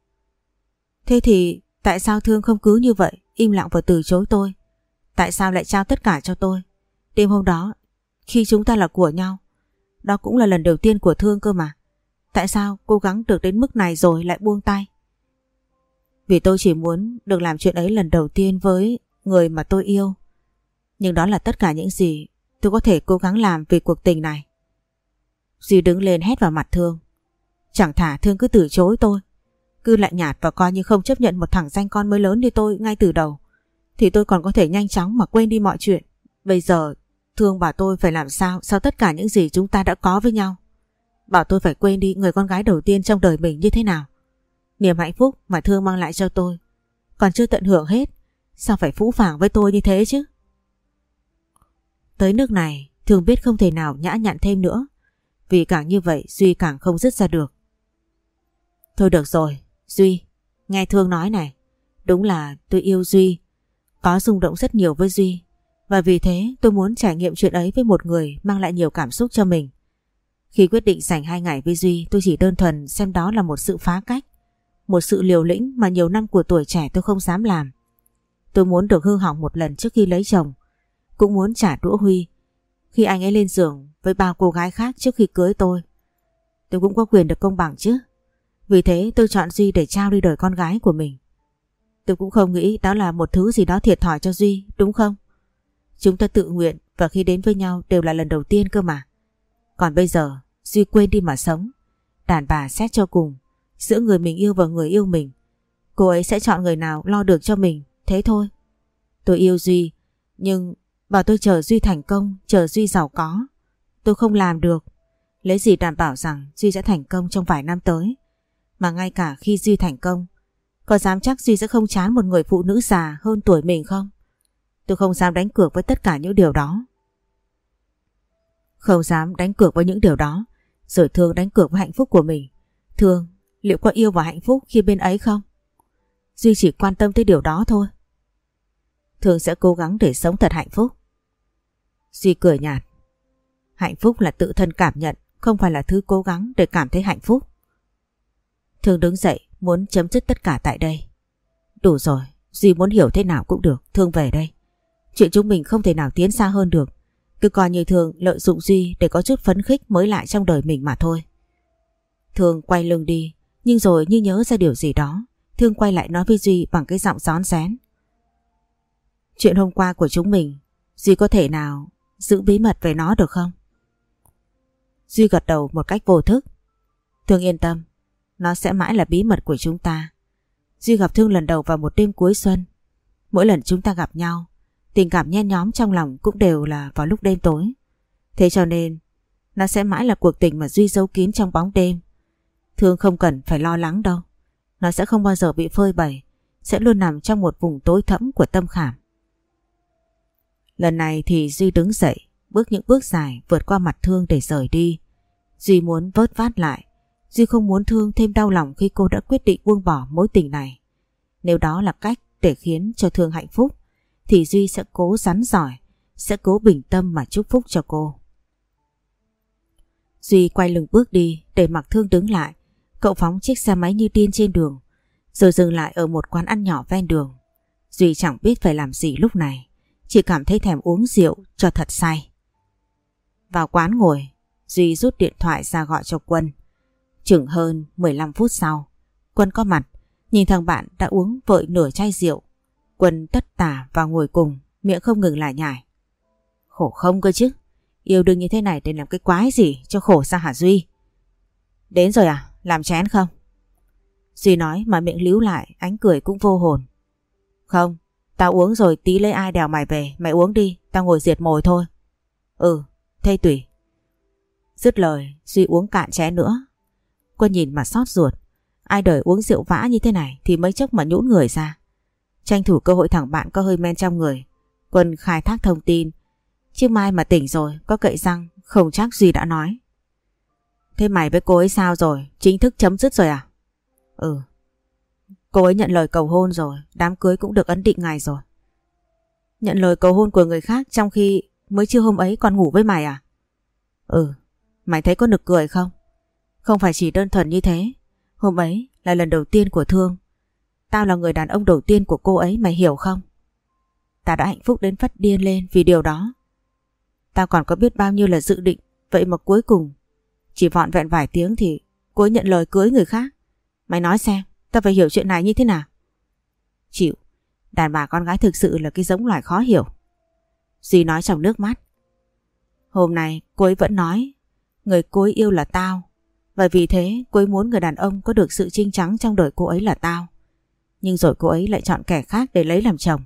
Thế thì tại sao Thương không cứ như vậy, im lặng và từ chối tôi? Tại sao lại trao tất cả cho tôi? Đêm hôm đó, khi chúng ta là của nhau, đó cũng là lần đầu tiên của Thương cơ mà. Tại sao cố gắng được đến mức này rồi lại buông tay? Vì tôi chỉ muốn được làm chuyện ấy lần đầu tiên với người mà tôi yêu. Nhưng đó là tất cả những gì tôi có thể cố gắng làm vì cuộc tình này. Duy đứng lên hét vào mặt Thương. Chẳng thà Thương cứ từ chối tôi, cứ lạnh nhạt và coi như không chấp nhận một thằng danh con mới lớn như tôi ngay từ đầu, thì tôi còn có thể nhanh chóng mà quên đi mọi chuyện. Bây giờ Thương bảo tôi phải làm sao sau tất cả những gì chúng ta đã có với nhau. Bảo tôi phải quên đi người con gái đầu tiên trong đời mình như thế nào. Niềm hạnh phúc mà Thương mang lại cho tôi còn chưa tận hưởng hết, sao phải phũ phàng với tôi như thế chứ? Tới nước này Thương biết không thể nào nhã nhặn thêm nữa, vì càng như vậy Duy càng không dứt ra được. Thôi được rồi Duy, nghe Thương nói này, đúng là tôi yêu Duy, có rung động rất nhiều với Duy, và vì thế tôi muốn trải nghiệm chuyện ấy với một người mang lại nhiều cảm xúc cho mình. Khi quyết định dành 2 ngày với Duy, tôi chỉ đơn thuần xem đó là một sự phá cách, một sự liều lĩnh mà nhiều năm của tuổi trẻ tôi không dám làm. Tôi muốn được hư hỏng một lần trước khi lấy chồng, cũng muốn trả đũa Huy khi anh ấy lên giường với bao cô gái khác trước khi cưới tôi. Tôi cũng có quyền được công bằng chứ. Vì thế tôi chọn Duy để trao đi đời con gái của mình. Tôi cũng không nghĩ đó là một thứ gì đó thiệt thòi cho Duy, đúng không? Chúng ta tự nguyện và khi đến với nhau đều là lần đầu tiên cơ mà. Còn bây giờ Duy quên đi mà sống. Đàn bà xét cho cùng, giữa người mình yêu và người yêu mình, cô ấy sẽ chọn người nào lo được cho mình, thế thôi. Tôi yêu Duy, nhưng bảo tôi chờ Duy thành công, chờ Duy giàu có, tôi không làm được. Lấy gì đảm bảo rằng Duy sẽ thành công trong vài năm tới? Mà ngay cả khi Duy thành công, có dám chắc Duy sẽ không chán một người phụ nữ già hơn tuổi mình không? Tôi không dám đánh cược với tất cả những điều đó. Không dám đánh cược với những điều đó, rồi Thương đánh cược với hạnh phúc của mình. Thương liệu có yêu và hạnh phúc khi bên ấy không? Duy chỉ quan tâm tới điều đó thôi. Thương sẽ cố gắng để sống thật hạnh phúc. Duy cười nhạt. Hạnh phúc là tự thân cảm nhận, không phải là thứ cố gắng để cảm thấy hạnh phúc. Thương đứng dậy muốn chấm dứt tất cả tại đây. Đủ rồi, Duy muốn hiểu thế nào cũng được, Thương về đây. Chuyện chúng mình không thể nào tiến xa hơn được. Cứ coi như Thương lợi dụng Duy để có chút phấn khích mới lại trong đời mình mà thôi. Thương quay lưng đi, nhưng rồi như nhớ ra điều gì đó, Thương quay lại nói với Duy bằng cái giọng rón rén. Chuyện hôm qua của chúng mình, Duy có thể nào giữ bí mật về nó được không? Duy gật đầu một cách vô thức. Thương yên tâm, nó sẽ mãi là bí mật của chúng ta. Duy gặp Thương lần đầu vào một đêm cuối xuân. Mỗi lần chúng ta gặp nhau, tình cảm nhen nhóm trong lòng cũng đều là vào lúc đêm tối. Thế cho nên, nó sẽ mãi là cuộc tình mà Duy giấu kín trong bóng đêm. Thương không cần phải lo lắng đâu. Nó sẽ không bao giờ bị phơi bày, sẽ luôn nằm trong một vùng tối thẫm của tâm khảm. Lần này thì Duy đứng dậy, bước những bước dài vượt qua mặt Thương để rời đi. Duy muốn vớt vát lại. Duy không muốn Thương thêm đau lòng khi cô đã quyết định buông bỏ mối tình này. Nếu đó là cách để khiến cho Thương hạnh phúc, thì Duy sẽ cố rắn giỏi, sẽ cố bình tâm mà chúc phúc cho cô. Duy quay lưng bước đi để mặc Thương đứng lại. Cậu phóng chiếc xe máy như điên trên đường, rồi dừng lại ở một quán ăn nhỏ ven đường. Duy chẳng biết phải làm gì lúc này, chỉ cảm thấy thèm uống rượu cho thật say. Vào quán ngồi, Duy rút điện thoại ra gọi cho Quân. Chừng hơn 15 phút sau, Quân có mặt, nhìn thằng bạn đã uống vội nửa chai rượu. Quân tất tả vào ngồi cùng, miệng không ngừng lải nhải. Khổ không cơ chứ, yêu đương như thế này để làm cái quái gì cho khổ sao hả Duy? Đến rồi à, làm chén không? Duy nói mà miệng líu lại, ánh cười cũng vô hồn. Không, tao uống rồi, tí lấy ai đèo mày về, mày uống đi, tao ngồi diệt mồi thôi. Ừ, thế tùy. Dứt lời, Duy uống cạn chén nữa. Quân nhìn mà xót ruột. Ai đời uống rượu vã như thế này thì mấy chốc mà nhũn người ra. Tranh thủ cơ hội thằng bạn có hơi men trong người, Quân khai thác thông tin. Chứ mai mà tỉnh rồi, có cậy răng, không chắc Duy đã nói. Thế mày với cô ấy sao rồi? Chính thức chấm dứt rồi à? Ừ. Cô ấy nhận lời cầu hôn rồi, đám cưới cũng được ấn định ngày rồi. Nhận lời cầu hôn của người khác trong khi mới trưa hôm ấy còn ngủ với mày à? Ừ. Mày thấy có nực cười không? Không phải chỉ đơn thuần như thế. Hôm ấy là lần đầu tiên của Thương. Tao là người đàn ông đầu tiên của cô ấy, mày hiểu không? Tao đã hạnh phúc đến phát điên lên vì điều đó. Tao còn có biết bao nhiêu là dự định, vậy mà cuối cùng chỉ vọn vẹn vài tiếng thì cô ấy nhận lời cưới người khác. Mày nói xem, tao phải hiểu chuyện này như thế nào? Chịu, đàn bà con gái thực sự là cái giống loài khó hiểu. Duy nói trong nước mắt. Hôm nay cô ấy vẫn nói người cô ấy yêu là tao, và vì thế cô ấy muốn người đàn ông có được sự trinh trắng trong đời cô ấy là tao. Nhưng rồi cô ấy lại chọn kẻ khác để lấy làm chồng.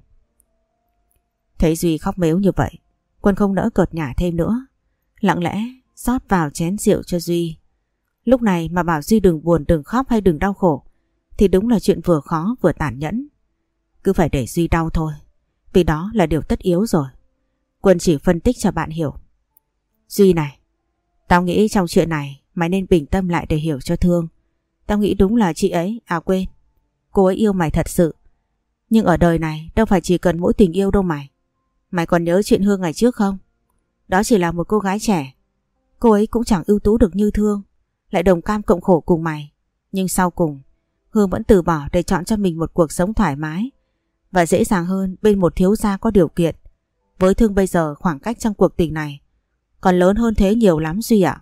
Thấy Duy khóc mếu như vậy, Quân không nỡ cợt nhả thêm nữa, lặng lẽ rót vào chén rượu cho Duy. Lúc này mà bảo Duy đừng buồn, đừng khóc hay đừng đau khổ thì đúng là chuyện vừa khó vừa tàn nhẫn. Cứ phải để Duy đau thôi, vì đó là điều tất yếu rồi. Quân chỉ phân tích cho bạn hiểu. Duy này, tao nghĩ trong chuyện này mày nên bình tâm lại để hiểu cho Thương. Tao nghĩ đúng là chị ấy, quên, cô ấy yêu mày thật sự. Nhưng ở đời này đâu phải chỉ cần mỗi tình yêu đâu mày. Mày còn nhớ chuyện Hương ngày trước không? Đó chỉ là một cô gái trẻ. Cô ấy cũng chẳng ưu tú được như Thương, lại đồng cam cộng khổ cùng mày. Nhưng sau cùng Hương vẫn từ bỏ để chọn cho mình một cuộc sống thoải mái và dễ dàng hơn bên một thiếu gia có điều kiện. Với Thương bây giờ khoảng cách trong cuộc tình này còn lớn hơn thế nhiều lắm Duy ạ.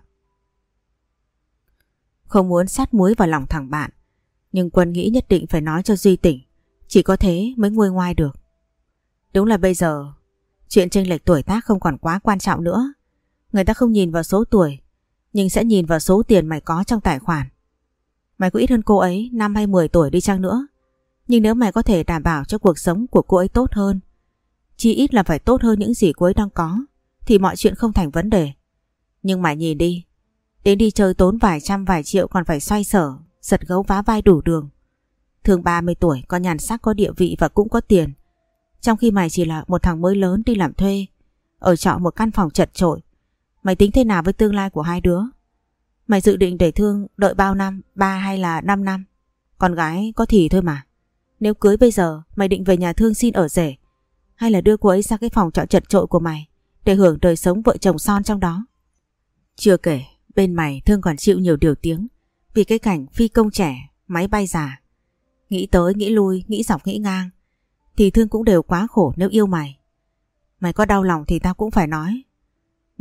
Không muốn sát muối vào lòng thằng bạn, nhưng Quân nghĩ nhất định phải nói cho Duy tỉnh. Chỉ có thế mới nguôi ngoai được. Đúng là bây giờ chuyện chênh lệch tuổi tác không còn quá quan trọng nữa. Người ta không nhìn vào số tuổi, nhưng sẽ nhìn vào số tiền mày có trong tài khoản. Mày có ít hơn cô ấy 5 hay 10 tuổi đi chăng nữa, nhưng nếu mày có thể đảm bảo cho cuộc sống của cô ấy tốt hơn, chỉ ít là phải tốt hơn những gì cô ấy đang có, thì mọi chuyện không thành vấn đề. Nhưng mày nhìn đi, đến đi chơi tốn vài trăm vài triệu còn phải xoay sở, giật gấu vá vai đủ đường. Thương 30 tuổi, có nhan sắc, có địa vị và cũng có tiền. Trong khi mày chỉ là một thằng mới lớn đi làm thuê, ở trọ một căn phòng chật chội. Mày tính thế nào với tương lai của hai đứa? Mày dự định để Thương đợi bao năm, 3 hay là 5 năm? Con gái có thì thôi mà. Nếu cưới bây giờ, mày định về nhà Thương xin ở rể, hay là đưa cô ấy ra cái phòng trọ chật chội của mày để hưởng đời sống vợ chồng son trong đó? Chưa kể, bên mày Thương còn chịu nhiều điều tiếng vì cái cảnh phi công trẻ, máy bay già. Nghĩ tới nghĩ lui, nghĩ dọc nghĩ ngang thì Thương cũng đều quá khổ nếu yêu mày. Mày có đau lòng thì tao cũng phải nói.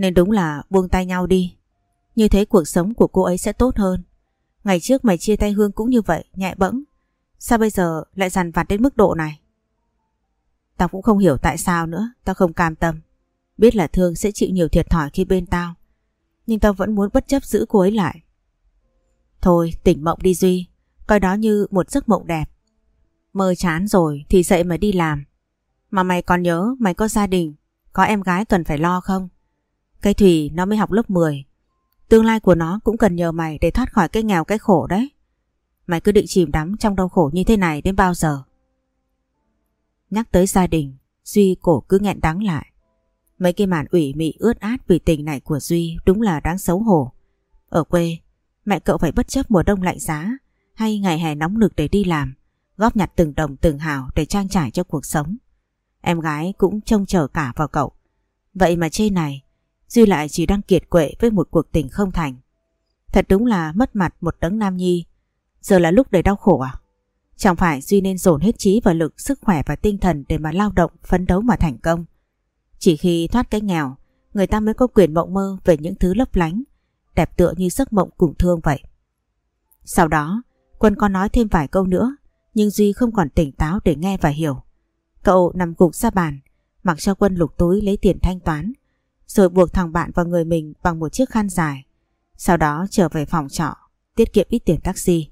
Nên đúng là buông tay nhau đi. Như thế cuộc sống của cô ấy sẽ tốt hơn. Ngày trước mày chia tay Hương cũng như vậy, nhẹ bẫng. Sao bây giờ lại dằn vặt đến mức độ này? Tao cũng không hiểu tại sao nữa, tao không cam tâm. Biết là Thương sẽ chịu nhiều thiệt thòi khi bên tao, nhưng tao vẫn muốn bất chấp giữ cô ấy lại. Thôi tỉnh mộng đi Duy, coi đó như một giấc mộng đẹp. Mơ chán rồi thì dậy mà đi làm. Mà mày còn nhớ mày có gia đình, có em gái cần phải lo không? Cái Thùy nó mới học lớp 10. Tương lai của nó cũng cần nhờ mày để thoát khỏi cái nghèo cái khổ đấy. Mày cứ định chìm đắm trong đau khổ như thế này đến bao giờ? Nhắc tới gia đình, Duy cổ cứ nghẹn đắng lại. Mấy cái màn ủy mị ướt át vì tình này của Duy đúng là đáng xấu hổ. Ở quê, mẹ cậu phải bất chấp mùa đông lạnh giá hay ngày hè nóng nực để đi làm, góp nhặt từng đồng từng hào để trang trải cho cuộc sống. Em gái cũng trông chờ cả vào cậu. Vậy mà trên này, Duy lại chỉ đang kiệt quệ với một cuộc tình không thành. Thật đúng là mất mặt một đấng nam nhi. Giờ là lúc để đau khổ à? Chẳng phải Duy nên dồn hết trí và lực, sức khỏe và tinh thần để mà lao động, phấn đấu mà thành công. Chỉ khi thoát cái nghèo, người ta mới có quyền mộng mơ về những thứ lấp lánh, đẹp tựa như giấc mộng cùng Thương vậy. Sau đó, Quân có nói thêm vài câu nữa, nhưng Duy không còn tỉnh táo để nghe và hiểu. Cậu nằm gục ra bàn, mặc cho Quân lục túi lấy tiền thanh toán, rồi buộc thằng bạn vào người mình bằng một chiếc khăn dài. Sau đó trở về phòng trọ, tiết kiệm ít tiền taxi.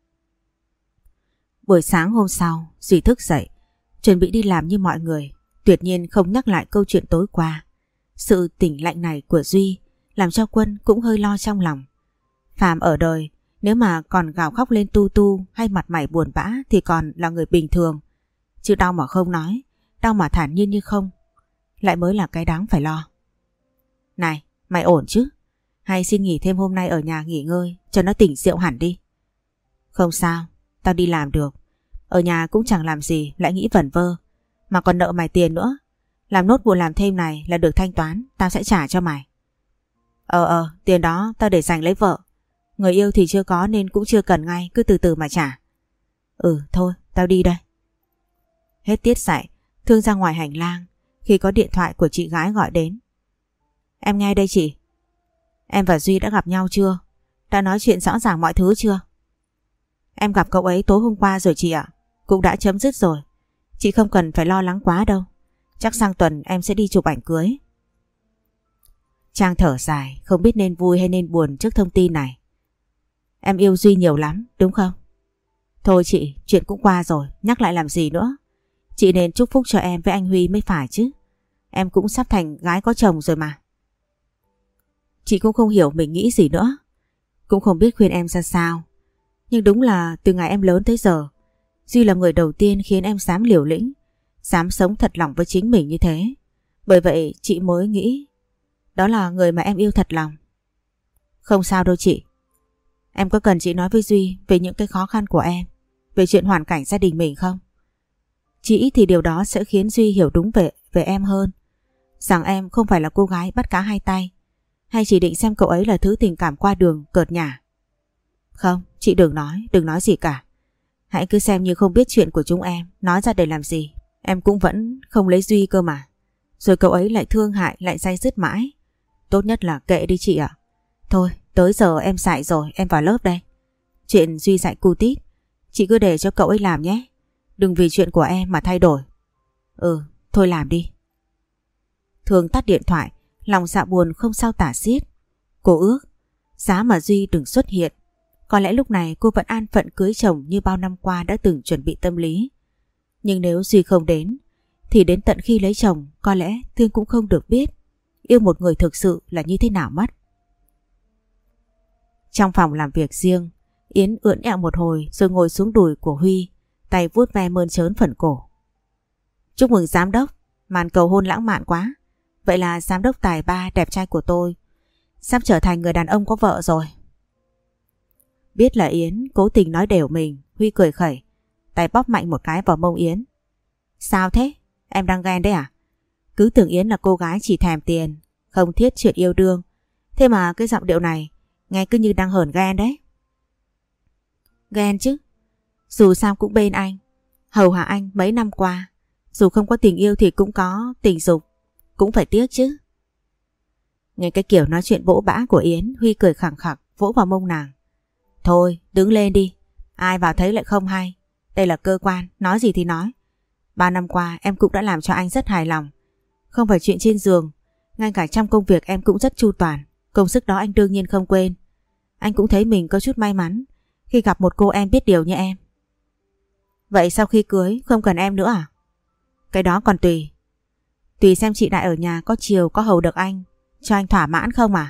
Buổi sáng hôm sau, Duy thức dậy, chuẩn bị đi làm như mọi người, tuyệt nhiên không nhắc lại câu chuyện tối qua. Sự tỉnh lạnh này của Duy làm cho Quân cũng hơi lo trong lòng. Phàm ở đời, nếu mà còn gào khóc lên tu tu hay mặt mày buồn bã thì còn là người bình thường. Chứ đau mà không nói, đau mà thản nhiên như không, lại mới là cái đáng phải lo. Này, mày ổn chứ? Hay xin nghỉ thêm hôm nay ở nhà nghỉ ngơi cho nó tỉnh rượu hẳn đi? Không sao, tao đi làm được. Ở nhà cũng chẳng làm gì, lại nghĩ vẩn vơ. Mà còn nợ mày tiền nữa. Làm nốt vụ làm thêm này là được thanh toán, tao sẽ trả cho mày. Tiền đó tao để dành lấy vợ. Người yêu thì chưa có nên cũng chưa cần ngay, cứ từ từ mà trả. Thôi, tao đi đây. Hết tiết dạy, Thương ra ngoài hành lang khi có điện thoại của chị gái gọi đến. Em nghe đây chị. Em và Duy đã gặp nhau chưa? Đã nói chuyện rõ ràng mọi thứ chưa? Em gặp cậu ấy tối hôm qua rồi chị ạ. Cũng đã chấm dứt rồi. Chị không cần phải lo lắng quá đâu. Chắc sang tuần em sẽ đi chụp ảnh cưới. Trang thở dài, không biết nên vui hay nên buồn trước thông tin này. Em yêu Duy nhiều lắm, đúng không? Thôi chị, chuyện cũng qua rồi, nhắc lại làm gì nữa. Chị nên chúc phúc cho em với anh Huy mới phải chứ. Em cũng sắp thành gái có chồng rồi mà. Chị cũng không hiểu mình nghĩ gì nữa. Cũng không biết khuyên em ra sao. Nhưng đúng là từ ngày em lớn tới giờ, Duy là người đầu tiên khiến em dám liều lĩnh, dám sống thật lòng với chính mình như thế. Bởi vậy chị mới nghĩ đó là người mà em yêu thật lòng. Không sao đâu chị. Em có cần chị nói với Duy về những cái khó khăn của em, về chuyện hoàn cảnh gia đình mình không? Chị thì điều đó sẽ khiến Duy hiểu đúng về em hơn. Rằng em không phải là cô gái bắt cá hai tay, hay chỉ định xem cậu ấy là thứ tình cảm qua đường cợt nhả. Không, chị đừng nói gì cả. Hãy cứ xem như không biết chuyện của chúng em. Nói ra để làm gì? Em cũng vẫn không lấy Duy cơ mà. Rồi cậu ấy lại thương hại, lại day dứt mãi. Tốt nhất là kệ đi chị ạ. Thôi, tới giờ em dạy rồi, em vào lớp đây. Chuyện Duy dạy cu tít, chị cứ để cho cậu ấy làm nhé. Đừng vì chuyện của em mà thay đổi. Thôi làm đi. Thương tắt điện thoại, lòng dạ buồn không sao tả xiết. Cô ước giá mà Duy đừng xuất hiện, có lẽ lúc này cô vẫn an phận cưới chồng như bao năm qua đã từng chuẩn bị tâm lý. Nhưng nếu Duy không đến, thì đến tận khi lấy chồng có lẽ Thương cũng không được biết yêu một người thực sự là như thế nào mất. Trong phòng làm việc riêng, Yến ưỡn ẹo một hồi rồi ngồi xuống đùi của Huy, tay vuốt ve mơn trớn phần cổ. Chúc mừng giám đốc, màn cầu hôn lãng mạn quá. Vậy là giám đốc tài ba đẹp trai của tôi sắp trở thành người đàn ông có vợ rồi. Biết là Yến cố tình nói đều mình, Huy cười khẩy, tay bóp mạnh một cái vào mông Yến. Sao thế? Em đang ghen đấy à? Cứ tưởng Yến là cô gái chỉ thèm tiền, không thiết chuyện yêu đương. Thế mà cái giọng điệu này nghe cứ như đang hờn ghen đấy. Ghen chứ. Dù sao cũng bên anh, hầu hạ anh mấy năm qua. Dù không có tình yêu thì cũng có tình dục, cũng phải tiếc chứ. Nghe cái kiểu nói chuyện bỗ bã của Yến, Huy cười khẳng khặc vỗ vào mông nàng. Thôi đứng lên đi, ai vào thấy lại không hay. Đây là cơ quan, nói gì thì nói. 3 năm qua em cũng đã làm cho anh rất hài lòng. Không phải chuyện trên giường, ngay cả trong công việc em cũng rất chu toàn. Công sức đó anh đương nhiên không quên. Anh cũng thấy mình có chút may mắn khi gặp một cô em biết điều như em. Vậy sau khi cưới không cần em nữa à? Cái đó còn tùy. Tùy xem chị Đại ở nhà có chiều có hầu được anh, cho anh thỏa mãn không à?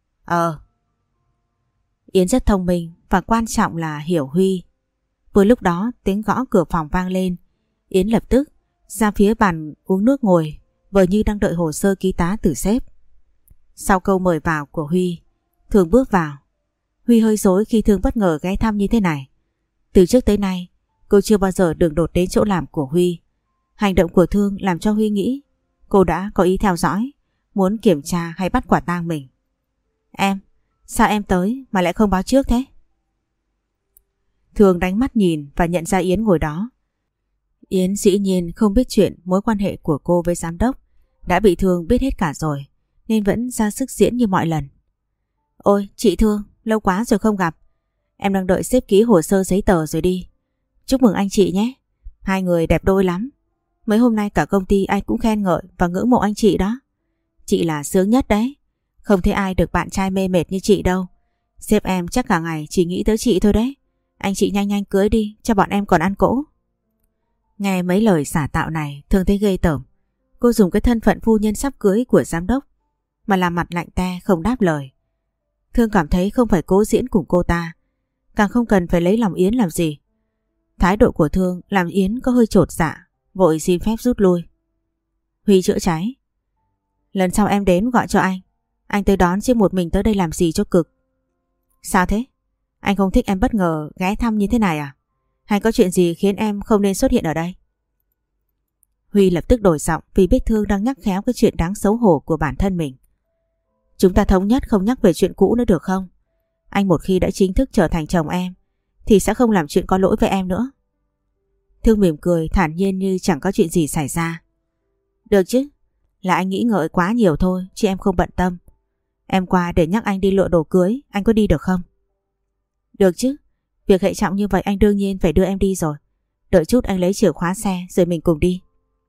Yến rất thông minh và quan trọng là hiểu Huy. Vừa lúc đó tiếng gõ cửa phòng vang lên. Yến lập tức ra phía bàn uống nước ngồi, vờ như đang đợi hồ sơ ký tá từ sếp. Sau câu mời vào của Huy, Thương bước vào. Huy hơi rối khi Thương bất ngờ ghé thăm như thế này. Từ trước tới nay cô chưa bao giờ đường đột đến chỗ làm của Huy. Hành động của Thương làm cho Huy nghĩ cô đã có ý theo dõi, muốn kiểm tra hay bắt quả tang mình. Em, sao em tới mà lại không báo trước thế? Thương đánh mắt nhìn và nhận ra Yến ngồi đó. Yến dĩ nhiên không biết chuyện mối quan hệ của cô với giám đốc, đã bị Thương biết hết cả rồi, nên vẫn ra sức diễn như mọi lần. Ôi chị Thương, lâu quá rồi không gặp. Em đang đợi sếp ký hồ sơ giấy tờ rồi đi. Chúc mừng anh chị nhé, hai người đẹp đôi lắm. Mấy hôm nay cả công ty ai cũng khen ngợi và ngưỡng mộ anh chị đó. Chị là sướng nhất đấy, không thấy ai được bạn trai mê mệt như chị đâu. Sếp em chắc cả ngày chỉ nghĩ tới chị thôi đấy. Anh chị nhanh nhanh cưới đi cho bọn em còn ăn cỗ. Nghe mấy lời xả tạo này Thương thấy ghê tởm. Cô dùng cái thân phận phu nhân sắp cưới của giám đốc mà làm mặt lạnh te không đáp lời. Thương cảm thấy không phải cố diễn cùng cô ta, càng không cần phải lấy lòng Yến làm gì. Thái độ của Thương làm Yến có hơi chột dạ, vội xin phép rút lui. Huy chữa cháy. Lần sau em đến gọi cho anh tới đón chứ một mình tới đây làm gì cho cực. Sao thế? Anh không thích em bất ngờ ghé thăm như thế này à? Hay có chuyện gì khiến em không nên xuất hiện ở đây? Huy lập tức đổi giọng vì biết Thương đang nhắc khéo cái chuyện đáng xấu hổ của bản thân mình. Chúng ta thống nhất không nhắc về chuyện cũ nữa được không? Anh một khi đã chính thức trở thành chồng em thì sẽ không làm chuyện có lỗi với em nữa. Thương mỉm cười thản nhiên như chẳng có chuyện gì xảy ra. Được chứ, là anh nghĩ ngợi quá nhiều thôi chứ em không bận tâm. Em qua để nhắc anh đi lựa đồ cưới, anh có đi được không? Được chứ, việc hệ trọng như vậy anh đương nhiên phải đưa em đi rồi. Đợi chút anh lấy chìa khóa xe rồi mình cùng đi.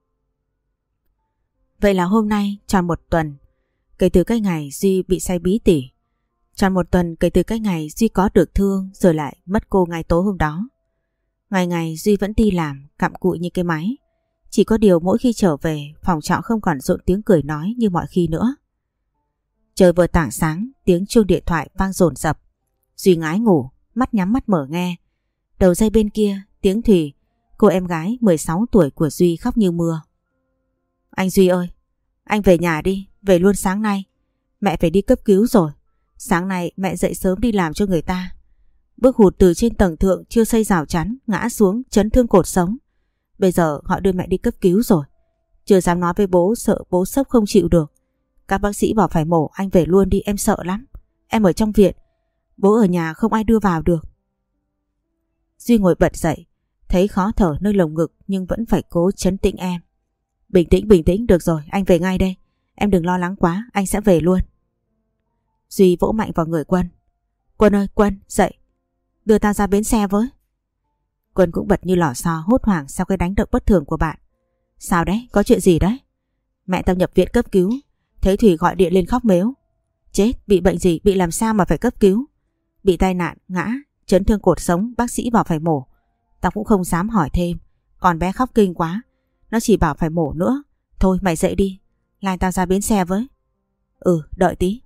Vậy là hôm nay tròn 1 tuần kể từ cái ngày Duy bị say bí tỉ. Tròn 1 tuần kể từ cái ngày Duy có được Thương rồi lại mất cô ngay tối hôm đó. Ngày ngày Duy vẫn đi làm cặm cụi như cái máy. Chỉ có điều mỗi khi trở về phòng trọ không còn rộn tiếng cười nói như mọi khi nữa. Trời vừa tảng sáng, tiếng chuông điện thoại vang dồn dập. Duy ngái ngủ, mắt nhắm mắt mở nghe. Đầu dây bên kia tiếng Thùy, cô em gái 16 tuổi của Duy khóc như mưa. Anh Duy ơi, anh về nhà đi, về luôn sáng nay. Mẹ phải đi cấp cứu rồi. Sáng nay mẹ dậy sớm đi làm cho người ta. Bước hụt từ trên tầng thượng chưa xây rào chắn, ngã xuống chấn thương cột sống. Bây giờ họ đưa mẹ đi cấp cứu rồi. Chưa dám nói với bố, sợ bố sốc không chịu được. Các bác sĩ bảo phải mổ, anh về luôn đi, em sợ lắm. Em ở trong viện, bố ở nhà không ai đưa vào được. Duy ngồi bật dậy, thấy khó thở nơi lồng ngực nhưng vẫn phải cố trấn tĩnh em. Bình tĩnh, được rồi, anh về ngay đây. Em đừng lo lắng quá, anh sẽ về luôn. Duy vỗ mạnh vào người Quân. Quân ơi, Quân, dậy. Đưa tao ra bến xe với. Quân cũng bật như lò xo hốt hoảng sau cái đánh động bất thường của bạn. Sao đấy, có chuyện gì đấy? Mẹ tao nhập viện cấp cứu, thấy Thủy gọi điện lên khóc mếu. Chết, bị bệnh gì, bị làm sao mà phải cấp cứu? Bị tai nạn, ngã, chấn thương cột sống, bác sĩ bảo phải mổ. Tao cũng không dám hỏi thêm, còn bé khóc kinh quá. Nó chỉ bảo phải mổ nữa. Thôi mày dậy đi, lai tao ra bến xe với. Đợi tí.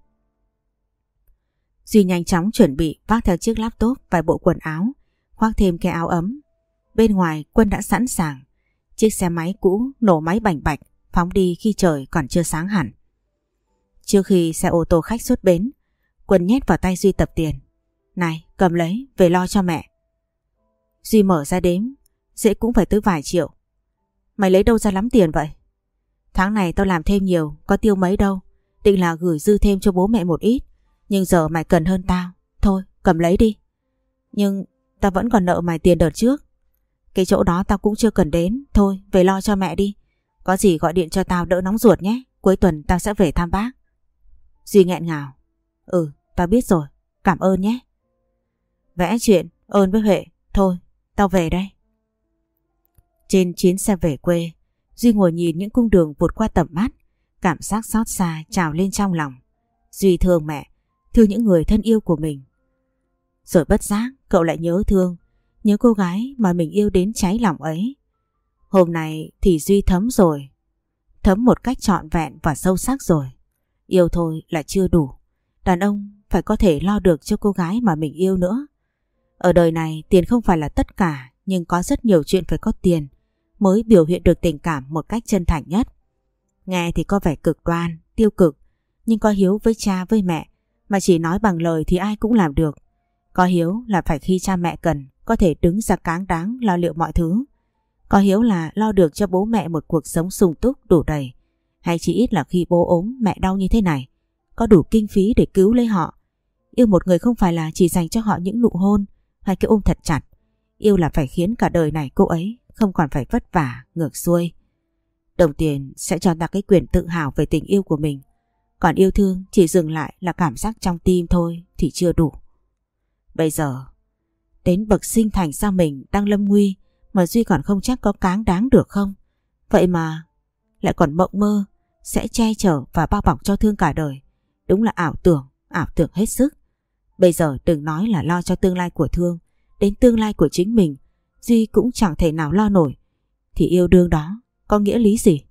Duy nhanh chóng chuẩn bị vác theo chiếc laptop, vài bộ quần áo, khoác thêm cái áo ấm. Bên ngoài Quân đã sẵn sàng. Chiếc xe máy cũ nổ máy bành bạch, phóng đi khi trời còn chưa sáng hẳn. Trước khi xe ô tô khách xuất bến, Quân nhét vào tay Duy tập tiền. Này, cầm lấy, về lo cho mẹ. Duy mở ra đếm, dễ cũng phải tới vài triệu. Mày lấy đâu ra lắm tiền vậy? Tháng này tao làm thêm nhiều, có tiêu mấy đâu. Định là gửi dư thêm cho bố mẹ một ít, nhưng giờ mày cần hơn tao. Thôi, cầm lấy đi. Nhưng tao vẫn còn nợ mày tiền đợt trước. Cái chỗ đó tao cũng chưa cần đến. Thôi, về lo cho mẹ đi. Có gì gọi điện cho tao đỡ nóng ruột nhé. Cuối tuần tao sẽ về thăm bác. Duy nghẹn ngào. Tao biết rồi, cảm ơn nhé. Vẽ chuyện, ơn với Huệ. Thôi, tao về đây. Trên chuyến xe về quê, Duy ngồi nhìn những cung đường vụt qua tầm mắt, cảm giác xót xa trào lên trong lòng. Duy thương mẹ, thương những người thân yêu của mình. Rồi bất giác cậu lại nhớ cô gái mà mình yêu đến cháy lòng ấy. Hôm nay thì Duy thấm rồi, thấm một cách trọn vẹn và sâu sắc rồi. Yêu thôi là chưa đủ, đàn ông phải có thể lo được cho cô gái mà mình yêu nữa. Ở đời này tiền không phải là tất cả, nhưng có rất nhiều chuyện phải có tiền mới biểu hiện được tình cảm một cách chân thành nhất. Nghe thì có vẻ cực đoan, tiêu cực, nhưng có hiếu với cha với mẹ mà chỉ nói bằng lời thì ai cũng làm được. Có hiếu là phải khi cha mẹ cần có thể đứng ra cáng đáng lo liệu mọi thứ. Có hiếu là lo được cho bố mẹ một cuộc sống sung túc đủ đầy, hay chỉ ít là khi bố ốm mẹ đau như thế này có đủ kinh phí để cứu lấy họ. Yêu một người không phải là chỉ dành cho họ những nụ hôn hay cái ôm thật chặt. Yêu là phải khiến cả đời này cô ấy không còn phải vất vả ngược xuôi. Đồng tiền sẽ cho ta cái quyền tự hào về tình yêu của mình, còn yêu thương chỉ dừng lại là cảm giác trong tim thôi thì chưa đủ. Bây giờ đến bậc sinh thành sao mình đang lâm nguy mà Duy còn không chắc có cáng đáng được không. Vậy mà lại còn mộng mơ sẽ che chở và bao bọc cho Thương cả đời. Đúng là ảo tưởng hết sức. Bây giờ đừng nói là lo cho tương lai của Thương, đến tương lai của chính mình Duy cũng chẳng thể nào lo nổi. Thì yêu đương đó có nghĩa lý gì?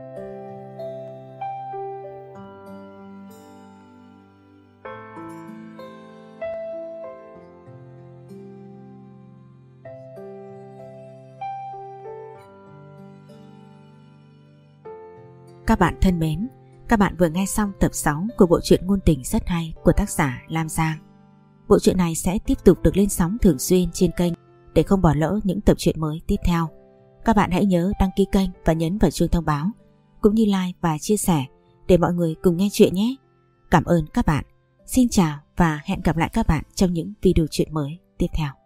Các bạn thân mến, các bạn vừa nghe xong tập 6 của bộ truyện ngôn tình rất hay của tác giả Lam Giang. Bộ truyện này sẽ tiếp tục được lên sóng thường xuyên trên kênh để không bỏ lỡ những tập truyện mới tiếp theo. Các bạn hãy nhớ đăng ký kênh và nhấn vào chuông thông báo, cũng như like và chia sẻ để mọi người cùng nghe chuyện nhé. Cảm ơn các bạn. Xin chào và hẹn gặp lại các bạn trong những video truyện mới tiếp theo.